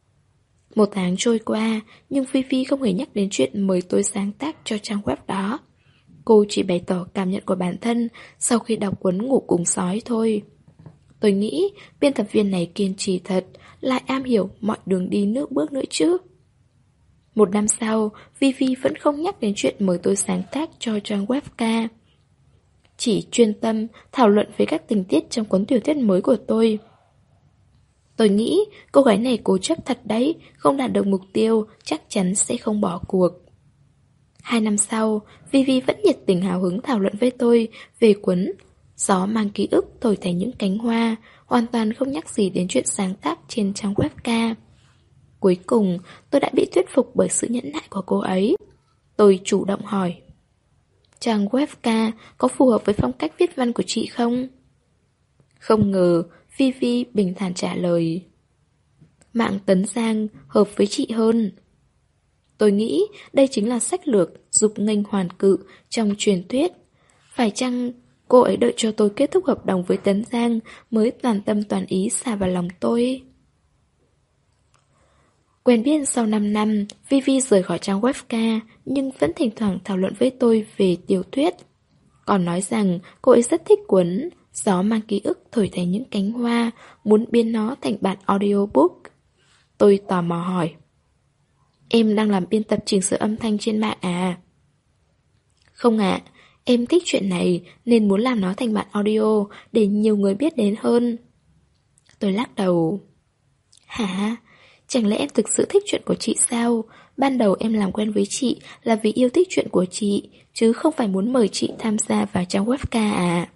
1 tháng trôi qua, nhưng Vivi không hề nhắc đến chuyện mời tôi sáng tác cho trang web đó. Cô chỉ bày tỏ cảm nhận của bản thân sau khi đọc cuốn Ngủ cùng sói thôi. Tôi nghĩ biên tập viên này kiên trì thật, lại am hiểu mọi đường đi nước bước nữa chứ. 1 năm sau, Vivi vẫn không nhắc đến chuyện mời tôi sáng tác cho trang web ca. Chỉ chuyên tâm thảo luận về các tình tiết trong cuốn tiểu thuyết mới của tôi. Tôi nghĩ cô gái này cố chấp thật đấy, không đạt được mục tiêu chắc chắn sẽ không bỏ cuộc. 2 năm sau, Vivi vẫn nhiệt tình hào hứng thảo luận với tôi về cuốn Gió mang ký ức thổi thành những cánh hoa, hoàn toàn không nhắc gì đến chuyện sáng tác trên trang web ca. Cuối cùng, tôi đã bị thuyết phục bởi sự nhẫn nại của cô ấy. Tôi chủ động hỏi: Trang web ca có phù hợp với phong cách viết văn của chị không? Không ngờ, Vivi bình thản trả lời: Mạng Tấn Giang hợp với chị hơn. Tôi nghĩ đây chính là sách lược dục nghênh hoàn cự trong truyền thuyết. Phải chăng cô ấy đợi cho tôi kết thúc hợp đồng với Tấn Giang mới toàn tâm toàn ý xả vào lòng tôi? Quen biết sau 5 năm, Vivi rời khỏi trang web ca, nhưng vẫn thỉnh thoảng thảo luận với tôi về tiểu thuyết. Còn nói rằng cô ấy rất thích cuốn Gió mang ký ức thổi thành những cánh hoa, muốn biến nó thành bản audiobook. Tôi tò mò hỏi: Em đang làm biên tập chỉnh sửa âm thanh trên mạng à? Không ạ, em thích chuyện này nên muốn làm nó thành bản audio để nhiều người biết đến hơn. Tôi lắc đầu. Hả? Chẳng lẽ em thực sự thích chuyện của chị sao? Ban đầu em làm quen với chị là vì yêu thích chuyện của chị, chứ không phải muốn mời chị tham gia vào trang webcam à?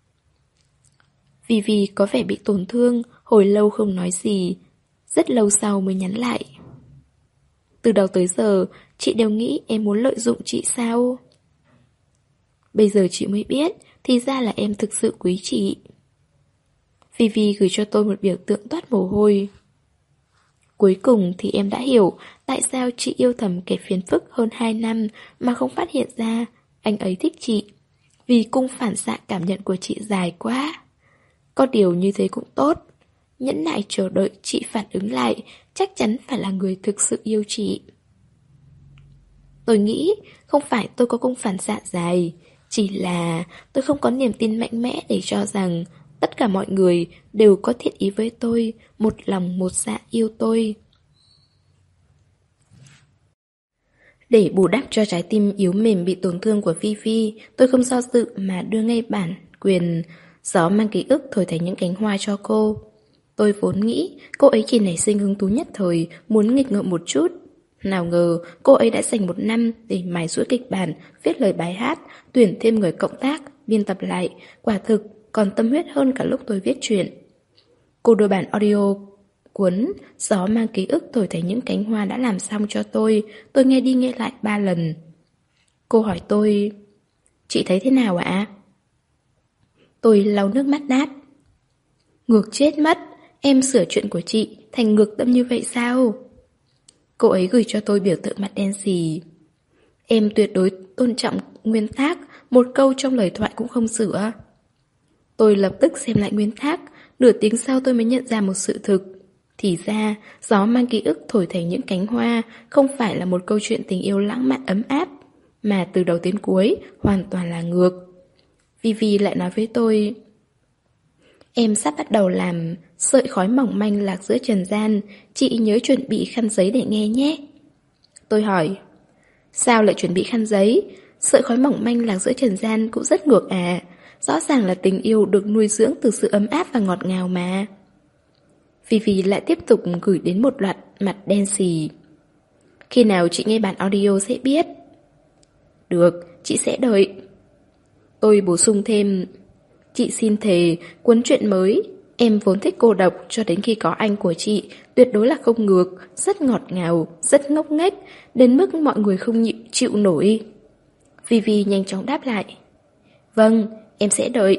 Vivi có vẻ bị tổn thương, hồi lâu không nói gì. Rất lâu sau mới nhắn lại. Từ đầu tới giờ, chị đều nghĩ em muốn lợi dụng chị sao? Bây giờ chị mới biết, thì ra là em thực sự quý chị. Vivi gửi cho tôi một biểu tượng toát mồ hôi. Cuối cùng thì em đã hiểu tại sao chị yêu thầm kẻ phiền phức hơn 2 năm mà không phát hiện ra anh ấy thích chị. Vì cung phản xạ cảm nhận của chị dài quá. Có điều như thế cũng tốt. Nhẫn nại chờ đợi chị phản ứng lại, chắc chắn phải là người thực sự yêu chị. Tôi nghĩ không phải tôi có cung phản xạ dài, chỉ là tôi không có niềm tin mạnh mẽ để cho rằng tất cả mọi người đều có thiện ý với tôi, một lòng một dạ yêu tôi. Để bù đắp cho trái tim yếu mềm bị tổn thương của Vivi, tôi không do dự mà đưa ngay bản quyền Gió mang ký ức thổi thành những cánh hoa cho cô. Tôi vốn nghĩ cô ấy chỉ nảy sinh hứng thú nhất thời, muốn nghịch ngợm một chút. Nào ngờ cô ấy đã dành 1 năm để mài giũa kịch bản, viết lời bài hát, tuyển thêm người cộng tác, biên tập lại, quả thực còn tâm huyết hơn cả lúc tôi viết truyện. Cô đưa bản audio cuốn Gió mang ký ức thổi thành những cánh hoa đã làm xong cho tôi nghe đi nghe lại 3 lần. Cô hỏi tôi, chị thấy thế nào ạ? Tôi lau nước mắt đáp, ngược chết mất, em sửa chuyện của chị thành ngược tâm như vậy sao? Cô ấy gửi cho tôi biểu tượng mặt đen xì. Em tuyệt đối tôn trọng nguyên tắc, một câu trong lời thoại cũng không sửa. Tôi lập tức xem lại nguyên tắc, nửa tiếng sau tôi mới nhận ra một sự thực. Thì ra, Gió mang ký ức thổi thành những cánh hoa không phải là một câu chuyện tình yêu lãng mạn ấm áp, mà từ đầu đến cuối hoàn toàn là ngược. Vivi lại nói với tôi, em sắp bắt đầu làm sợi khói mỏng manh lạc giữa trần gian, chị nhớ chuẩn bị khăn giấy để nghe nhé. Tôi hỏi, sao lại chuẩn bị khăn giấy? Sợi khói mỏng manh lạc giữa trần gian cũng rất ngược à, rõ ràng là tình yêu được nuôi dưỡng từ sự ấm áp và ngọt ngào mà. Vivi lại tiếp tục gửi đến một loạt mặt đen xì. Khi nào chị nghe bản audio sẽ biết. Được, chị sẽ đợi. Tôi bổ sung thêm, chị xin thề, cuốn truyện mới, em vốn thích cô độc cho đến khi có anh của chị, tuyệt đối là không ngược, rất ngọt ngào, rất ngốc nghếch, đến mức mọi người không chịu nổi. Vivi nhanh chóng đáp lại, vâng, em sẽ đợi.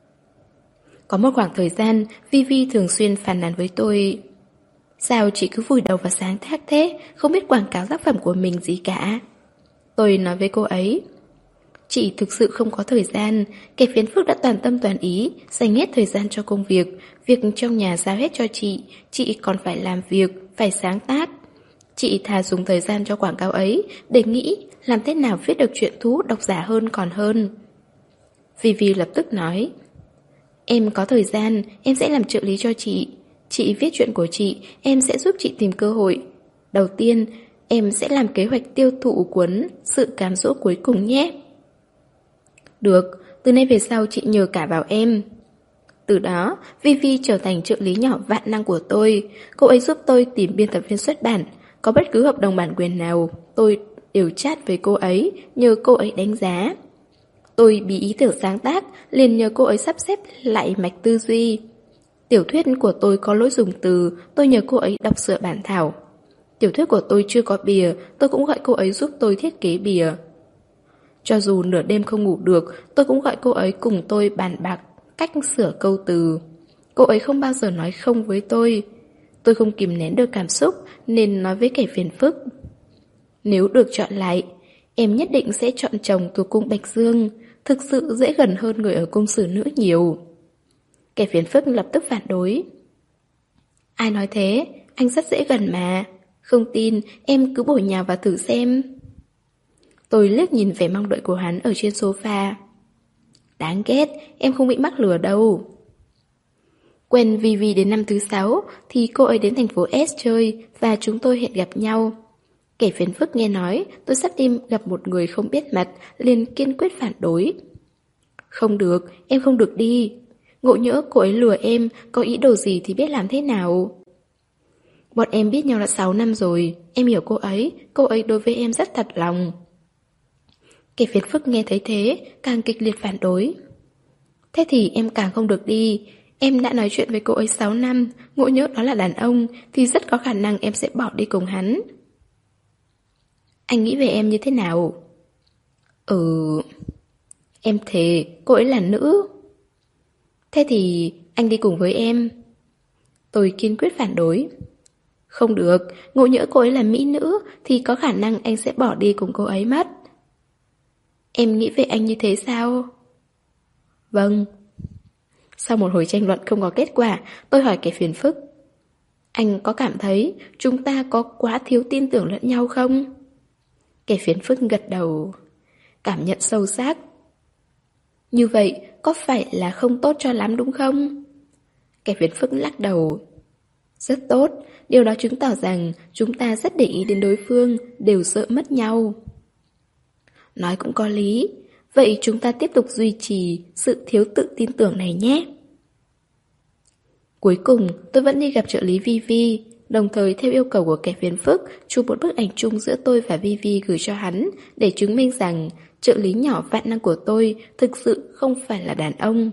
Có một khoảng thời gian, Vivi thường xuyên phàn nàn với tôi, sao chị cứ vùi đầu vào sáng tác thế, không biết quảng cáo tác phẩm của mình gì cả. Tôi nói với cô ấy, chị thực sự không có thời gian, kẻ phiền phức đã toàn tâm toàn ý, dành hết thời gian cho công việc trong nhà giao hết cho chị còn phải làm việc, phải sáng tác. Chị thà dùng thời gian cho quảng cáo ấy để nghĩ làm thế nào viết được chuyện thu hút độc giả hơn còn hơn. Vivi lập tức nói, em có thời gian, em sẽ làm trợ lý cho chị. Chị viết chuyện của chị, em sẽ giúp chị tìm cơ hội. Đầu tiên, em sẽ làm kế hoạch tiêu thụ cuốn Sự cám dỗ cuối cùng nhé. Được, từ nay về sau chị nhờ cả vào em. Từ đó, Vivi trở thành trợ lý nhỏ vạn năng của tôi. Cô ấy giúp tôi tìm biên tập viên xuất bản. Có bất cứ hợp đồng bản quyền nào, tôi đều chat với cô ấy, nhờ cô ấy đánh giá. Tôi bị ý tưởng sáng tác, liền nhờ cô ấy sắp xếp lại mạch tư duy. Tiểu thuyết của tôi có lỗi dùng từ, tôi nhờ cô ấy đọc sửa bản thảo. Tiểu thuyết của tôi chưa có bìa, tôi cũng gọi cô ấy giúp tôi thiết kế bìa. Cho dù nửa đêm không ngủ được, tôi cũng gọi cô ấy cùng tôi bàn bạc cách sửa câu từ. Cô ấy không bao giờ nói không với tôi. Tôi không kìm nén được cảm xúc nên nói với kẻ phiền phức, nếu được chọn lại, em nhất định sẽ chọn chồng thuộc cung Bạch Dương, thực sự dễ gần hơn người ở cung Sử Nữ nhiều. Kẻ phiền phức lập tức phản đối, ai nói thế, anh rất dễ gần mà. Không tin, em cứ bổ nhào vào thử xem. Tôi liếc nhìn vẻ mong đợi của hắn ở trên sofa. Đáng ghét, em không bị mắc lừa đâu. Quen Vivi đến năm thứ 6 thì cô ấy đến thành phố S chơi và chúng tôi hẹn gặp nhau. Kẻ phiền phức nghe nói tôi sắp đi gặp một người không biết mặt, liền kiên quyết phản đối. Không được, em không được đi. Ngộ nhỡ cô ấy lừa em, có ý đồ gì thì biết làm thế nào. Bọn em biết nhau đã 6 năm rồi, em hiểu cô ấy đối với em rất thật lòng. Kẻ phiền phức nghe thấy thế, càng kịch liệt phản đối. Thế thì em càng không được đi. Em đã nói chuyện với cô ấy 6 năm, ngộ nhỡ đó là đàn ông thì rất có khả năng em sẽ bỏ đi cùng hắn. Anh nghĩ về em như thế nào? Em thề, cô ấy là nữ. Thế thì anh đi cùng với em. Tôi kiên quyết phản đối. Không được, ngộ nhỡ cô ấy là mỹ nữ thì có khả năng anh sẽ bỏ đi cùng cô ấy mất. Em nghĩ về anh như thế sao? Vâng. Sau một hồi tranh luận không có kết quả, tôi hỏi kẻ phiền phức. Anh có cảm thấy chúng ta có quá thiếu tin tưởng lẫn nhau không? Kẻ phiền phức gật đầu. Cảm nhận sâu sắc. Như vậy có phải là không tốt cho lắm đúng không? Kẻ phiền phức lắc đầu. Rất tốt, điều đó chứng tỏ rằng chúng ta rất để ý đến đối phương, đều sợ mất nhau. Nói cũng có lý, vậy chúng ta tiếp tục duy trì sự thiếu tự tin tưởng này nhé. Cuối cùng, tôi vẫn đi gặp trợ lý Vivi, đồng thời theo yêu cầu của kẻ phiền phức, chụp một bức ảnh chung giữa tôi và Vivi gửi cho hắn, để chứng minh rằng trợ lý nhỏ vạn năng của tôi thực sự không phải là đàn ông.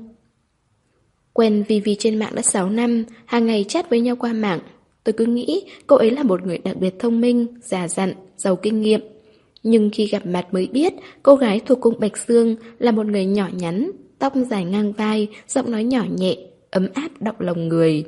Quen Vivi trên mạng đã 6 năm, hàng ngày chat với nhau qua mạng. Tôi cứ nghĩ cô ấy là một người đặc biệt thông minh, già dặn, giàu kinh nghiệm. Nhưng khi gặp mặt mới biết, cô gái thuộc cung Bạch Dương là một người nhỏ nhắn, tóc dài ngang vai, giọng nói nhỏ nhẹ, ấm áp động lòng người.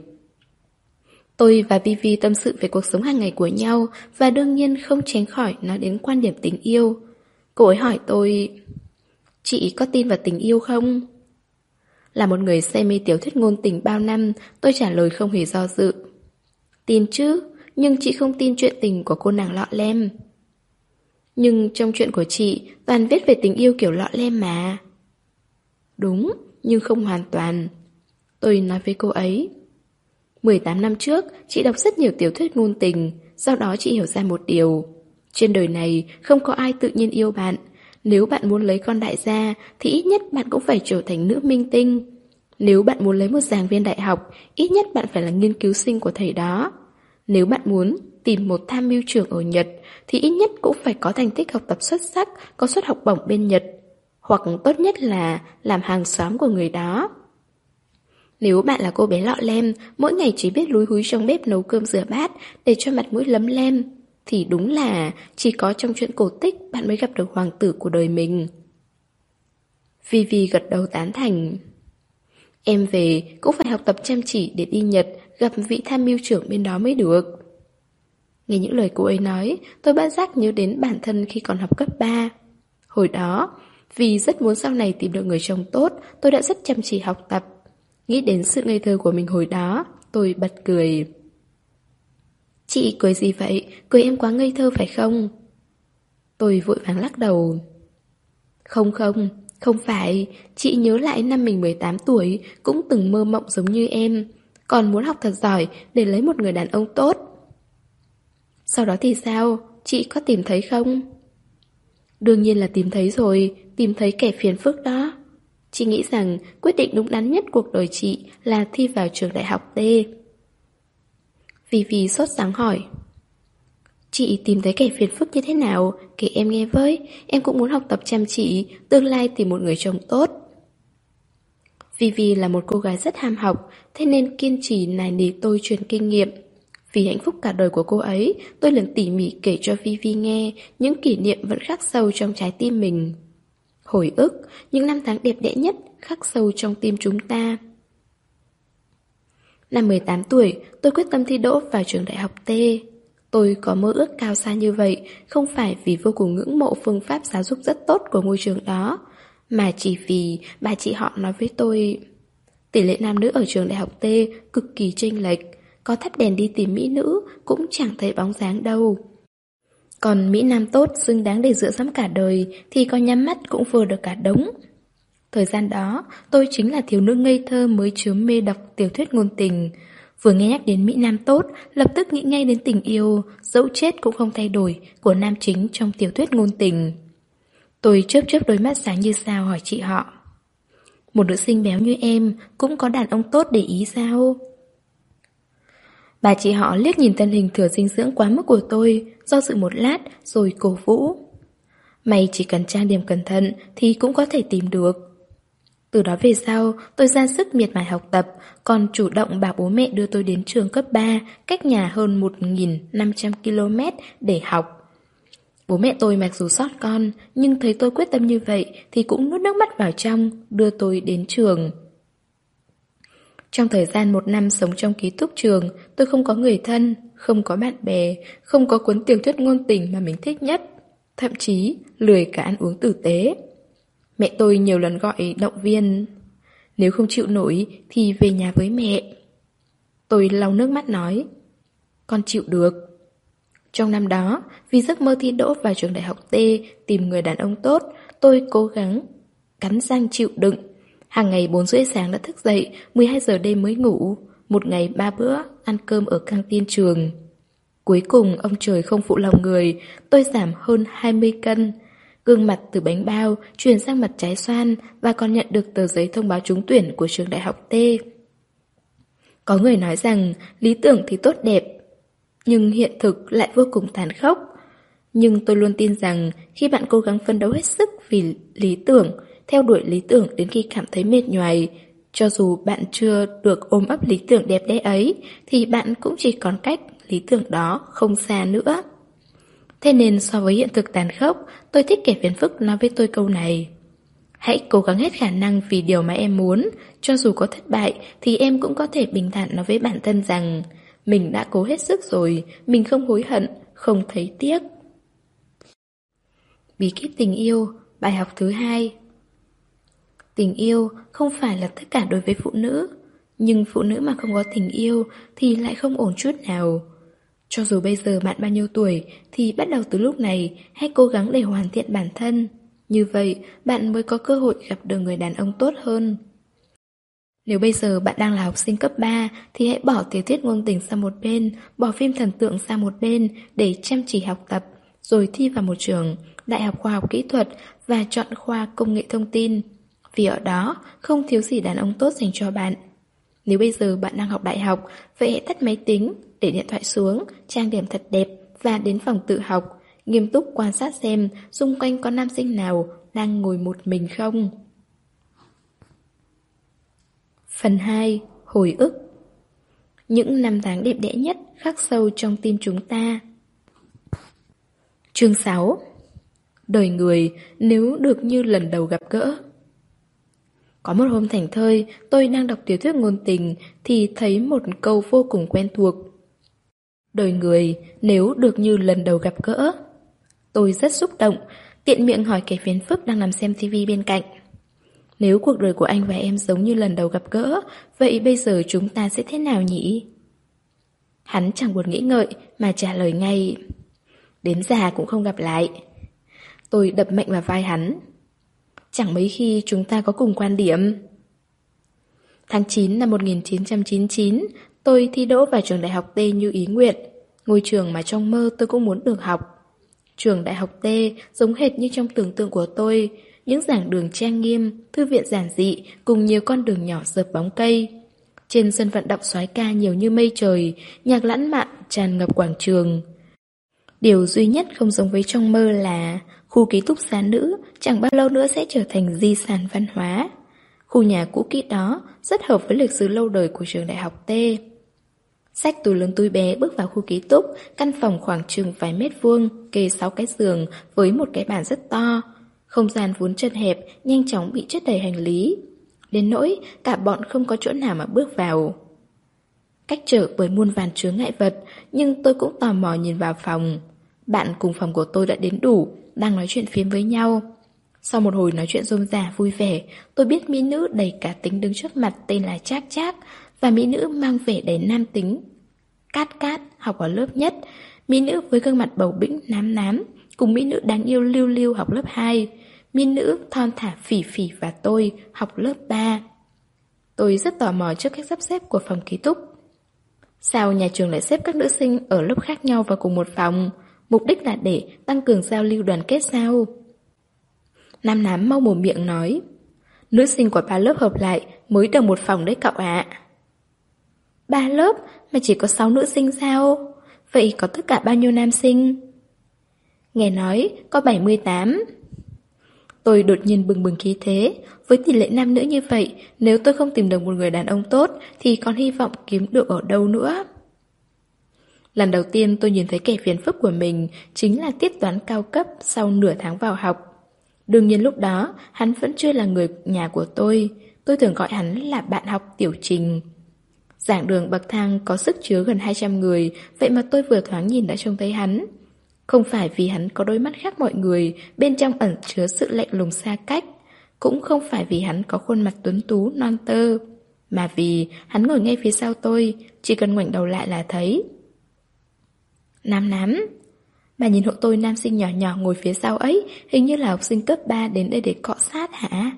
Tôi và Vivi tâm sự về cuộc sống hàng ngày của nhau và đương nhiên không tránh khỏi nói đến quan điểm tình yêu. Cô ấy hỏi tôi, chị có tin vào tình yêu không? Là một người say mê tiểu thuyết ngôn tình bao năm, tôi trả lời không hề do dự. Tin chứ, nhưng chị không tin chuyện tình của cô nàng lọ lem. Nhưng trong chuyện của chị, toàn viết về tình yêu kiểu lọ lem mà. Đúng, nhưng không hoàn toàn. Tôi nói với cô ấy. 18 năm trước, chị đọc rất nhiều tiểu thuyết ngôn tình, sau đó chị hiểu ra một điều. Trên đời này không có ai tự nhiên yêu bạn. Nếu bạn muốn lấy con đại gia thì ít nhất bạn cũng phải trở thành nữ minh tinh. Nếu bạn muốn lấy một giảng viên đại học, ít nhất bạn phải là nghiên cứu sinh của thầy đó. Nếu bạn muốn tìm một tham mưu trưởng ở Nhật thì ít nhất cũng phải có thành tích học tập xuất sắc, có suất học bổng bên Nhật. Hoặc tốt nhất là làm hàng xóm của người đó. Nếu bạn là cô bé lọ lem, mỗi ngày chỉ biết lúi húi trong bếp nấu cơm rửa bát để cho mặt mũi lấm lem, thì đúng là chỉ có trong chuyện cổ tích bạn mới gặp được hoàng tử của đời mình. Vivi gật đầu tán thành. Em về cũng phải học tập chăm chỉ để đi Nhật gặp vị tham mưu trưởng bên đó mới được. Nghe những lời cô ấy nói, tôi bất giác nhớ đến bản thân khi còn học cấp 3. Hồi đó, vì rất muốn sau này tìm được người chồng tốt, tôi đã rất chăm chỉ học tập. Nghĩ đến sự ngây thơ của mình hồi đó, tôi bật cười. Chị cười gì vậy? Cười em quá ngây thơ phải không? Tôi vội vàng lắc đầu. Không phải. Chị nhớ lại năm mình 18 tuổi, cũng từng mơ mộng giống như em. Còn muốn học thật giỏi để lấy một người đàn ông tốt. Sau đó thì sao? Chị có tìm thấy không? Đương nhiên là tìm thấy rồi, tìm thấy kẻ phiền phức đó. Chị nghĩ rằng quyết định đúng đắn nhất cuộc đời chị là thi vào trường đại học T. Vivi sốt sáng hỏi. Chị tìm thấy kẻ phiền phức như thế nào? Kể em nghe với, em cũng muốn học tập chăm chỉ, tương lai tìm một người chồng tốt. Vivi là một cô gái rất ham học, thế nên kiên trì nài nỉ tôi truyền kinh nghiệm. Vì hạnh phúc cả đời của cô ấy, tôi liền tỉ mỉ kể cho Vivi nghe những kỷ niệm vẫn khắc sâu trong trái tim mình. Hồi ức, những năm tháng đẹp đẽ nhất khắc sâu trong tim chúng ta. Năm 18 tuổi, tôi quyết tâm thi đỗ vào trường đại học T. Tôi có mơ ước cao xa như vậy, không phải vì vô cùng ngưỡng mộ phương pháp giáo dục rất tốt của ngôi trường đó, mà chỉ vì bà chị họ nói với tôi, tỷ lệ nam nữ ở trường đại học T cực kỳ chênh lệch, có thắp đèn đi tìm mỹ nữ cũng chẳng thấy bóng dáng đâu. Còn mỹ nam tốt xứng đáng để dựa dẫm cả đời thì có nhắm mắt cũng vừa được cả đống. Thời gian đó, tôi chính là thiếu nữ ngây thơ mới chớm mê đọc tiểu thuyết ngôn tình. Vừa nghe nhắc đến Mỹ Nam tốt, lập tức nghĩ ngay đến tình yêu, dẫu chết cũng không thay đổi, của nam chính trong tiểu thuyết ngôn tình. Tôi chớp chớp đôi mắt sáng như sao hỏi chị họ. Một nữ sinh béo như em cũng có đàn ông tốt để ý sao? Bà chị họ liếc nhìn thân hình thừa dinh dưỡng quá mức của tôi, do dự một lát rồi cổ vũ. Mày chỉ cần trang điểm cẩn thận thì cũng có thể tìm được. Từ đó về sau, tôi ra sức miệt mài học tập, còn chủ động bảo bố mẹ đưa tôi đến trường cấp 3, cách nhà hơn 1.500 km để học. Bố mẹ tôi mặc dù sót con, nhưng thấy tôi quyết tâm như vậy thì cũng nuốt nước mắt vào trong, đưa tôi đến trường. Trong thời gian 1 năm sống trong ký túc trường, tôi không có người thân, không có bạn bè, không có cuốn tiểu thuyết ngôn tình mà mình thích nhất. Thậm chí, lười cả ăn uống tử tế. Mẹ tôi nhiều lần gọi động viên. Nếu không chịu nổi thì về nhà với mẹ. Tôi lau nước mắt nói. Con chịu được. Trong năm đó, vì giấc mơ thi đỗ vào trường đại học T, tìm người đàn ông tốt, tôi cố gắng cắn răng chịu đựng. Hàng ngày 4 rưỡi sáng đã thức dậy, 12 giờ đêm mới ngủ. Một ngày 3 bữa, ăn cơm ở căng tin trường. Cuối cùng, ông trời không phụ lòng người, tôi giảm hơn 20 cân. Gương mặt từ bánh bao chuyển sang mặt trái xoan và còn nhận được tờ giấy thông báo trúng tuyển của trường đại học T. Có người nói rằng lý tưởng thì tốt đẹp, nhưng hiện thực lại vô cùng tàn khốc. Nhưng tôi luôn tin rằng khi bạn cố gắng phấn đấu hết sức vì lý tưởng, theo đuổi lý tưởng đến khi cảm thấy mệt nhoài, cho dù bạn chưa được ôm ấp lý tưởng đẹp đẽ ấy, thì bạn cũng chỉ còn cách lý tưởng đó không xa nữa. Thế nên so với hiện thực tàn khốc, tôi thích kẻ phiền phức nói với tôi câu này. Hãy cố gắng hết khả năng vì điều mà em muốn, cho dù có thất bại thì em cũng có thể bình thản nói với bản thân rằng mình đã cố hết sức rồi, mình không hối hận, không thấy tiếc. Bí kíp tình yêu, bài học thứ 2. Tình yêu không phải là tất cả đối với phụ nữ, nhưng phụ nữ mà không có tình yêu thì lại không ổn chút nào. Cho dù bây giờ bạn bao nhiêu tuổi thì bắt đầu từ lúc này hãy cố gắng để hoàn thiện bản thân. Như vậy bạn mới có cơ hội gặp được người đàn ông tốt hơn. Nếu bây giờ bạn đang là học sinh cấp 3 thì hãy bỏ tiểu thuyết ngôn tình sang một bên, bỏ phim thần tượng sang một bên để chăm chỉ học tập, rồi thi vào một trường Đại học Khoa học Kỹ thuật và chọn khoa Công nghệ Thông tin. Vì ở đó không thiếu gì đàn ông tốt dành cho bạn. Nếu bây giờ bạn đang học đại học, vậy hãy tắt máy tính, để điện thoại xuống, trang điểm thật đẹp và đến phòng tự học, nghiêm túc quan sát xem xung quanh có nam sinh nào đang ngồi một mình không. Phần 2. Hồi ức. Những năm tháng đẹp đẽ nhất khắc sâu trong tim chúng ta. Chương 6. Đời người nếu được như lần đầu gặp gỡ. Có một hôm thảnh thơi, tôi đang đọc tiểu thuyết ngôn tình thì thấy một câu vô cùng quen thuộc. Đời người nếu được như lần đầu gặp gỡ. Tôi rất xúc động, tiện miệng hỏi kẻ phiền phức đang nằm xem tivi bên cạnh. Nếu cuộc đời của anh và em giống như lần đầu gặp gỡ, vậy bây giờ chúng ta sẽ thế nào nhỉ? Hắn chẳng buồn nghĩ ngợi mà trả lời ngay. Đến già cũng không gặp lại. Tôi đập mạnh vào vai hắn. Chẳng mấy khi chúng ta có cùng quan điểm. Tháng 9 năm 1999, tôi thi đỗ vào trường đại học T như ý nguyện, ngôi trường mà trong mơ tôi cũng muốn được học. Trường đại học T giống hệt như trong tưởng tượng của tôi, những giảng đường trang nghiêm, thư viện giản dị cùng nhiều con đường nhỏ rợp bóng cây. Trên sân vận động soái ca nhiều như mây trời, nhạc lãng mạn tràn ngập quảng trường. Điều duy nhất không giống với trong mơ là khu ký túc xá nữ chẳng bao lâu nữa sẽ trở thành di sản văn hóa. Khu nhà cũ kỹ đó rất hợp với lịch sử lâu đời của trường đại học T. Xách túi lớn túi bé bước vào khu ký túc, căn phòng khoảng chừng vài mét vuông, kê 6 cái giường với một cái bàn rất to. Không gian vốn chật hẹp, nhanh chóng bị chất đầy hành lý. Đến nỗi cả bọn không có chỗ nào mà bước vào. Cách trở bởi muôn vàn chướng ngại vật, nhưng tôi cũng tò mò nhìn vào phòng. Bạn cùng phòng của tôi đã đến đủ, đang nói chuyện phiếm với nhau. Sau một hồi nói chuyện rôm rả vui vẻ, tôi biết mỹ nữ đầy cá tính đứng trước mặt tên là Trác Trác và mỹ nữ mang vẻ đầy nam tính Cát Cát học ở lớp nhất, mỹ nữ với gương mặt bầu bĩnh nám nám cùng mỹ nữ đáng yêu Lưu Lưu học lớp 2, mỹ nữ thon thả Phỉ Phỉ và tôi học lớp 3. Tôi rất tò mò trước cách sắp xếp của phòng ký túc. Sao nhà trường lại xếp các nữ sinh ở lớp khác nhau vào cùng một phòng? Mục đích là để tăng cường giao lưu đoàn kết sao? Nam Nám mau mồm miệng nói. Nữ sinh của 3 lớp hợp lại mới được một phòng đấy cậu ạ. 3 lớp mà chỉ có 6 nữ sinh sao? Vậy có tất cả bao nhiêu nam sinh? Nghe nói có 78. Tôi đột nhiên bừng bừng khí thế. Với tỷ lệ nam nữ như vậy, nếu tôi không tìm được một người đàn ông tốt thì còn hy vọng kiếm được ở đâu nữa. Lần đầu tiên tôi nhìn thấy kẻ phiền phức của mình chính là tiết toán cao cấp sau nửa tháng vào học. Đương nhiên lúc đó hắn vẫn chưa là người nhà của tôi thường gọi hắn là bạn học Tiểu Trình. Giảng đường bậc thang có sức chứa gần 200 người, vậy mà tôi vừa thoáng nhìn đã trông thấy hắn. Không phải vì hắn có đôi mắt khác mọi người, bên trong ẩn chứa sự lạnh lùng xa cách. Cũng không phải vì hắn có khuôn mặt tuấn tú non tơ, mà vì hắn ngồi ngay phía sau tôi, chỉ cần ngoảnh đầu lại là thấy. Nám Nám, bà nhìn hộ tôi nam sinh nhỏ nhỏ ngồi phía sau ấy, hình như là học sinh cấp 3 đến đây để cọ sát hả?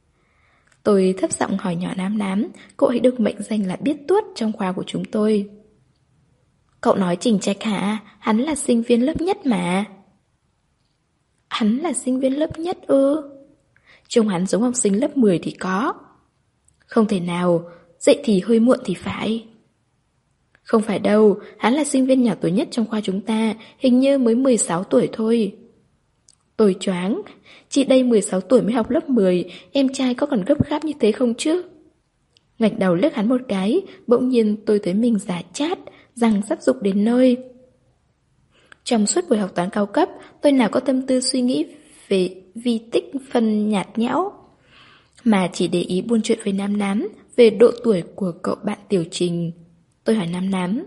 Tôi thấp giọng hỏi nhỏ Nám Nám, cô ấy được mệnh danh là biết tuốt trong khoa của chúng tôi. Cậu nói Trình Trạch hả? Hắn là sinh viên lớp nhất mà. Hắn là sinh viên lớp nhất ư? Trông hắn giống học sinh lớp 10 thì có. Không thể nào, dậy thì hơi muộn thì phải. Không phải đâu, hắn là sinh viên nhỏ tuổi nhất trong khoa chúng ta, hình như mới 16 tuổi thôi. Tôi choáng, chị đây 16 tuổi mới học lớp 10, em trai có còn gấp gáp như thế không chứ? Ngạch đầu liếc hắn một cái, bỗng nhiên tôi thấy mình già chát, răng sắp rụng đến nơi. Trong suốt buổi học toán cao cấp, tôi nào có tâm tư suy nghĩ về vi tích phân nhạt nhẽo, mà chỉ để ý buôn chuyện với Nám Nám về độ tuổi của cậu bạn Tiểu Trình. Tôi hỏi Nám Nám,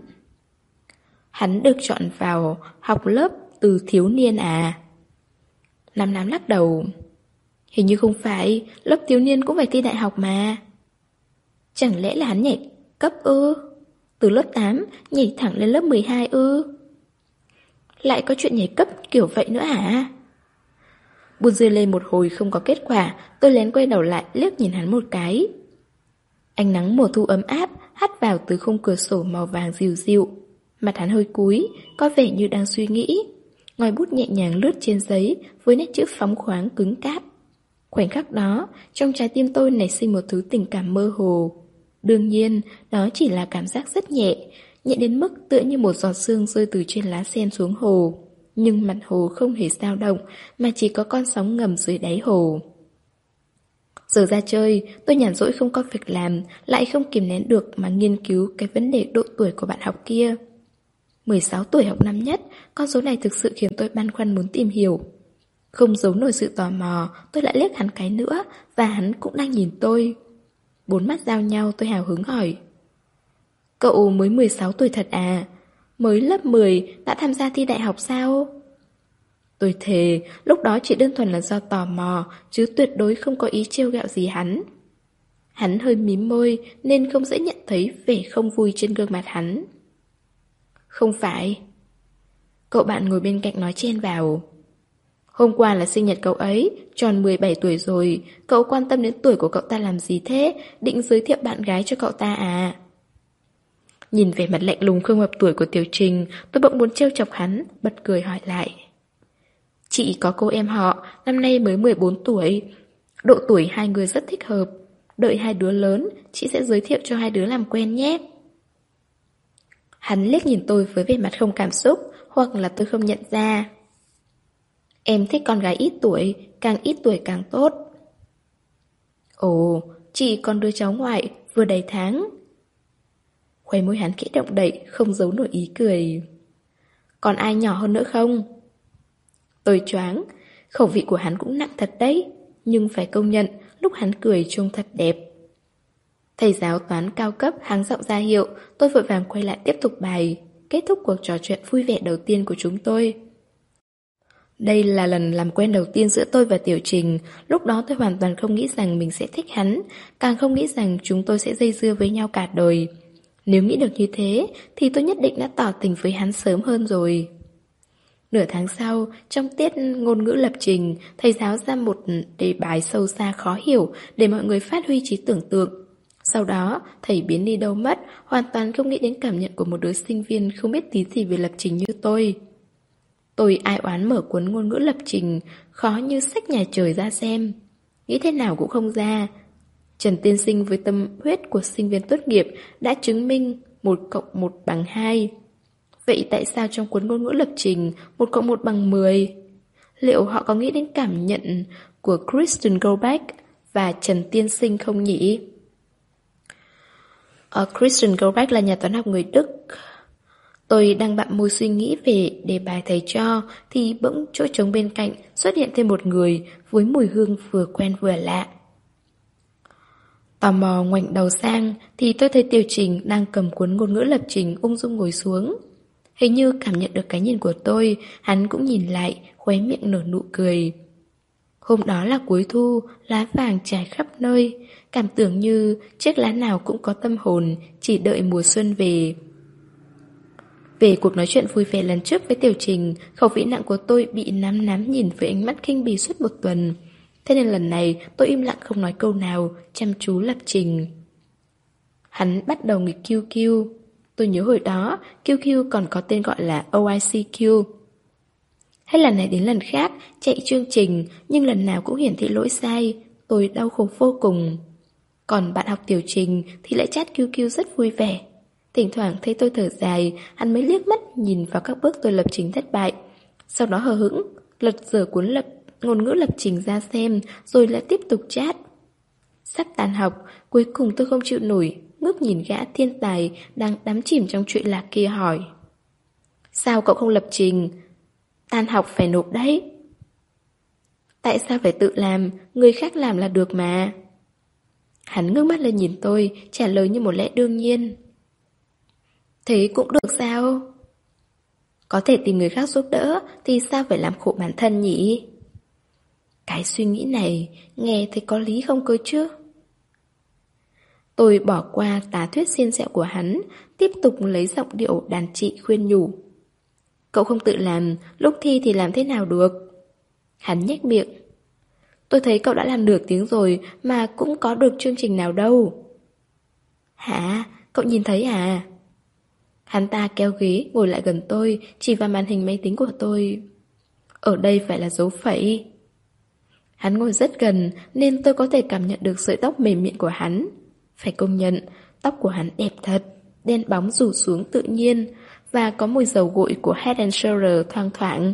hắn được chọn vào học lớp từ thiếu niên à? Nám Nám lắc đầu, hình như không phải, lớp thiếu niên cũng phải thi đại học mà. Chẳng lẽ là hắn nhảy cấp ư? Từ lớp 8 nhảy thẳng lên lớp 12 ư? Lại có chuyện nhảy cấp kiểu vậy nữa hả? Buôn dưa lên một hồi không có kết quả, tôi lén quay đầu lại liếc nhìn hắn một cái. Ánh nắng mùa thu ấm áp hắt vào từ khung cửa sổ màu vàng dịu dịu. Mặt hắn hơi cúi, có vẻ như đang suy nghĩ. Ngòi bút nhẹ nhàng lướt trên giấy với nét chữ phóng khoáng cứng cáp. Khoảnh khắc đó, trong trái tim tôi nảy sinh một thứ tình cảm mơ hồ. Đương nhiên, đó chỉ là cảm giác rất nhẹ, nhẹ đến mức tựa như một giọt sương rơi từ trên lá sen xuống hồ. Nhưng mặt hồ không hề dao động, mà chỉ có con sóng ngầm dưới đáy hồ. Giờ ra chơi, tôi nhàn rỗi không có việc làm, lại không kìm nén được mà nghiên cứu cái vấn đề độ tuổi của bạn học kia. 16 tuổi học năm nhất, con số này thực sự khiến tôi băn khoăn muốn tìm hiểu. Không giấu nổi sự tò mò, tôi lại liếc hắn cái nữa, và hắn cũng đang nhìn tôi. Bốn mắt giao nhau, tôi hào hứng hỏi. Cậu mới 16 tuổi thật à? Mới lớp 10 đã tham gia thi đại học sao? Tôi thề, lúc đó chỉ đơn thuần là do tò mò, chứ tuyệt đối không có ý trêu ghẹo gì hắn. Hắn hơi mím môi nên không dễ nhận thấy vẻ không vui trên gương mặt hắn. Không phải. Cậu bạn ngồi bên cạnh nói chen vào. Hôm qua là sinh nhật cậu ấy, tròn 17 tuổi rồi, cậu quan tâm đến tuổi của cậu ta làm gì thế, định giới thiệu bạn gái cho cậu ta à? Nhìn vẻ mặt lạnh lùng không hợp tuổi của Tiểu Trình, tôi bỗng muốn trêu chọc hắn, bật cười hỏi lại. Chị có cô em họ, năm nay mới 14 tuổi. Độ tuổi hai người rất thích hợp. Đợi hai đứa lớn, chị sẽ giới thiệu cho hai đứa làm quen nhé. Hắn liếc nhìn tôi với vẻ mặt không cảm xúc, hoặc là tôi không nhận ra. Em thích con gái ít tuổi, càng ít tuổi càng tốt. Ồ, chị còn đứa cháu ngoại, vừa đầy tháng. Khóe môi hắn khẽ động đậy, không giấu nổi ý cười. Còn ai nhỏ hơn nữa không? Tôi choáng, khẩu vị của hắn cũng nặng thật đấy, nhưng phải công nhận, lúc hắn cười trông thật đẹp. Thầy giáo toán cao cấp hắng giọng ra hiệu, tôi vội vàng quay lại tiếp tục bài, kết thúc cuộc trò chuyện vui vẻ đầu tiên của chúng tôi. Đây là lần làm quen đầu tiên giữa tôi và Tiểu Trình, lúc đó tôi hoàn toàn không nghĩ rằng mình sẽ thích hắn, càng không nghĩ rằng chúng tôi sẽ dây dưa với nhau cả đời. Nếu nghĩ được như thế, thì tôi nhất định đã tỏ tình với hắn sớm hơn rồi. Nửa tháng sau, trong tiết ngôn ngữ lập trình, thầy giáo ra một đề bài sâu xa khó hiểu để mọi người phát huy trí tưởng tượng. Sau đó, thầy biến đi đâu mất, hoàn toàn không nghĩ đến cảm nhận của một đứa sinh viên không biết tí gì về lập trình như tôi. Tôi ai oán mở cuốn ngôn ngữ lập trình, khó như xách nhà trời ra xem. Nghĩ thế nào cũng không ra. Trần tiên sinh với tâm huyết của sinh viên tốt nghiệp đã chứng minh 1 cộng 1 bằng 2. Vậy tại sao trong cuốn ngôn ngữ lập trình 1 cộng 1 bằng 10? Liệu họ có nghĩ đến cảm nhận của Christian Goldbach và Trần tiên sinh không nhỉ? Christian Goldbach là nhà toán học người Đức. Tôi đang bặm môi suy nghĩ về đề bài thầy cho thì bỗng chỗ trống bên cạnh xuất hiện thêm một người với mùi hương vừa quen vừa lạ. Tò mò ngoảnh đầu sang thì tôi thấy Tiểu Trình đang cầm cuốn ngôn ngữ lập trình ung dung ngồi xuống. Hình như cảm nhận được cái nhìn của tôi, hắn cũng nhìn lại, khóe miệng nở nụ cười. Hôm đó là cuối thu, lá vàng trải khắp nơi, cảm tưởng như chiếc lá nào cũng có tâm hồn, chỉ đợi mùa xuân về. Về cuộc nói chuyện vui vẻ lần trước với Tiểu Trình, khẩu vị nặng của tôi bị nám nám nhìn với ánh mắt khinh bỉ suốt 1 tuần. Thế nên lần này tôi im lặng không nói câu nào, chăm chú lập trình. Hắn bắt đầu nghịch QQ. Tôi nhớ hồi đó, QQ còn có tên gọi là OICQ. Hết lần này đến lần khác, chạy chương trình, nhưng lần nào cũng hiển thị lỗi sai. Tôi đau khổ vô cùng. Còn bạn học Tiểu Trình thì lại chat QQ rất vui vẻ. Thỉnh thoảng thấy tôi thở dài, hắn mới liếc mắt nhìn vào các bước tôi lập trình thất bại. Sau đó hờ hững, lật dở cuốn ngôn ngữ lập trình ra xem, rồi lại tiếp tục chat. Sắp tan học, cuối cùng tôi không chịu nổi, ngước nhìn gã thiên tài đang đắm chìm trong chuyện lạc kia hỏi. Sao cậu không lập trình? Tan học phải nộp đấy. Tại sao phải tự làm, người khác làm là được mà. Hắn ngước mắt lên nhìn tôi, trả lời như một lẽ đương nhiên. Thế cũng được sao? Có thể tìm người khác giúp đỡ thì sao phải làm khổ bản thân nhỉ? Cái suy nghĩ này nghe thấy có lý không cơ chứ? Tôi bỏ qua tá thuyết xiên xẹo của hắn, tiếp tục lấy giọng điệu đàn chị khuyên nhủ. Cậu không tự làm, lúc thi thì làm thế nào được? Hắn nhếch miệng. Tôi thấy cậu đã làm nửa tiếng rồi mà cũng có được chương trình nào đâu. Hả? Cậu nhìn thấy à? Hắn ta kéo ghế ngồi lại gần tôi, chỉ vào màn hình máy tính của tôi. Ở đây phải là dấu phẩy. Hắn ngồi rất gần nên tôi có thể cảm nhận được sợi tóc mềm mịn của hắn. Phải công nhận, tóc của hắn đẹp thật, đen bóng rủ xuống tự nhiên và có mùi dầu gội của Head and Shoulders thoang thoảng.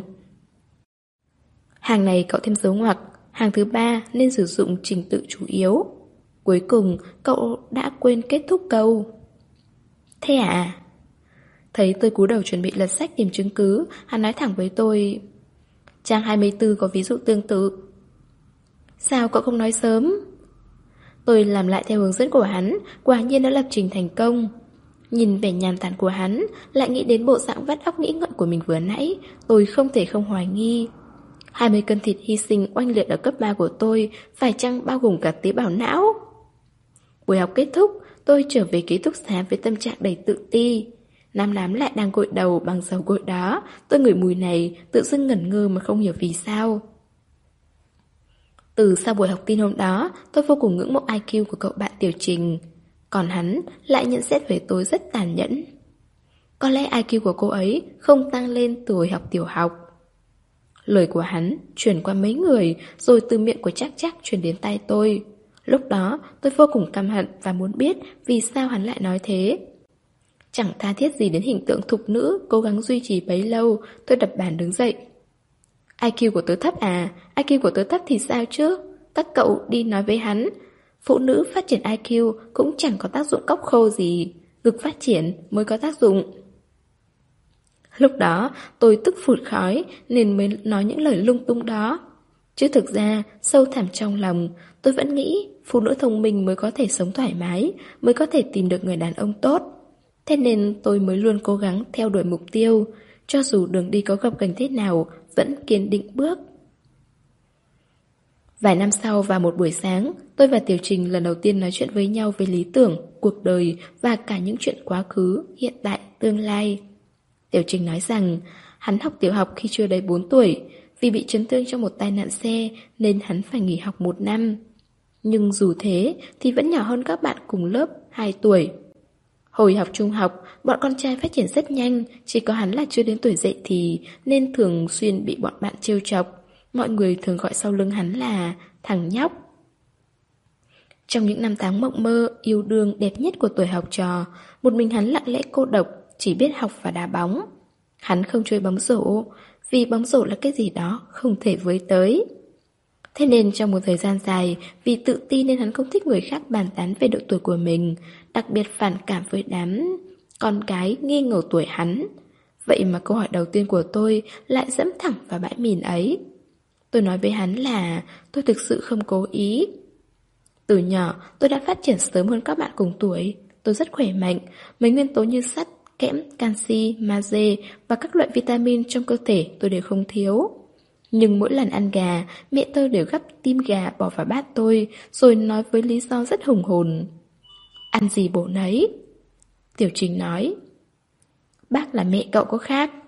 Hàng này cậu thêm dấu ngoặc, hàng thứ 3 nên sử dụng trình tự chủ yếu. Cuối cùng, cậu đã quên kết thúc câu. Thế à? Thấy tôi cúi đầu chuẩn bị lật sách tìm chứng cứ, hắn nói thẳng với tôi. Trang 24 có ví dụ tương tự. Sao cậu không nói sớm? Tôi làm lại theo hướng dẫn của hắn, quả nhiên đã lập trình thành công. Nhìn vẻ nhàn tản của hắn, lại nghĩ đến bộ dạng vắt óc nghĩ ngợi của mình vừa nãy, tôi không thể không hoài nghi. 20 cân thịt hy sinh oanh liệt ở cấp 3 của tôi phải chăng bao gồm cả tế bào não? Buổi học kết thúc, tôi trở về ký túc xá với tâm trạng đầy tự ti. Nam Nám lại đang gội đầu bằng dầu gội đó, tôi ngửi mùi này, tự dưng ngẩn ngơ mà không hiểu vì sao. Từ sau buổi học tin hôm đó, tôi vô cùng ngưỡng mộ IQ của cậu bạn Tiểu Trình. Còn hắn lại nhận xét về tôi rất tàn nhẫn. Có lẽ IQ của cô ấy không tăng lên từ hồi học tiểu học. Lời của hắn truyền qua mấy người, rồi từ miệng của Trác Trác truyền đến tai tôi. Lúc đó tôi vô cùng căm hận và muốn biết vì sao hắn lại nói thế. Chẳng tha thiết gì đến hình tượng thục nữ cố gắng duy trì bấy lâu, tôi đập bàn đứng dậy. IQ của tớ thấp à? IQ của tớ thấp thì sao chứ? Các cậu đi nói với hắn. Phụ nữ phát triển IQ cũng chẳng có tác dụng cốc khô gì. Ngực phát triển mới có tác dụng. Lúc đó tôi tức phụt khói nên mới nói những lời lung tung đó. Chứ thực ra sâu thẳm trong lòng tôi vẫn nghĩ phụ nữ thông minh mới có thể sống thoải mái, mới có thể tìm được người đàn ông tốt. Thế nên tôi mới luôn cố gắng theo đuổi mục tiêu, cho dù đường đi có gập ghềnh thế nào vẫn kiên định bước. Vài năm sau vào một buổi sáng, tôi và Tiểu Trình lần đầu tiên nói chuyện với nhau về lý tưởng, cuộc đời và cả những chuyện quá khứ, hiện tại, tương lai. Tiểu Trình nói rằng hắn học tiểu học khi chưa đầy 4 tuổi, vì bị chấn thương trong một tai nạn xe nên hắn phải nghỉ học 1 năm. Nhưng dù thế thì vẫn nhỏ hơn các bạn cùng lớp 2 tuổi. Hồi học trung học, bọn con trai phát triển rất nhanh, chỉ có hắn là chưa đến tuổi dậy thì nên thường xuyên bị bọn bạn trêu chọc. Mọi người thường gọi sau lưng hắn là thằng nhóc. Trong những năm tháng mộng mơ, yêu đương đẹp nhất của tuổi học trò, một mình hắn lặng lẽ cô độc, chỉ biết học và đá bóng. Hắn không chơi bóng rổ, vì bóng rổ là cái gì đó không thể với tới. Thế nên trong một thời gian dài, vì tự ti nên hắn không thích người khác bàn tán về độ tuổi của mình, đặc biệt phản cảm với đám con cái nghi ngờ tuổi hắn. Vậy mà câu hỏi đầu tiên của tôi lại dẫm thẳng vào bãi mìn ấy. Tôi nói với hắn là tôi thực sự không cố ý. Từ nhỏ, tôi đã phát triển sớm hơn các bạn cùng tuổi. Tôi rất khỏe mạnh, mấy nguyên tố như sắt, kẽm, canxi, magie và các loại vitamin trong cơ thể tôi đều không thiếu. Nhưng mỗi lần ăn gà, mẹ tôi đều gắp tim gà bỏ vào bát tôi, rồi nói với lý do rất hùng hồn. Ăn gì bổ nấy. Tiểu Trình nói. Bác là mẹ cậu có khác.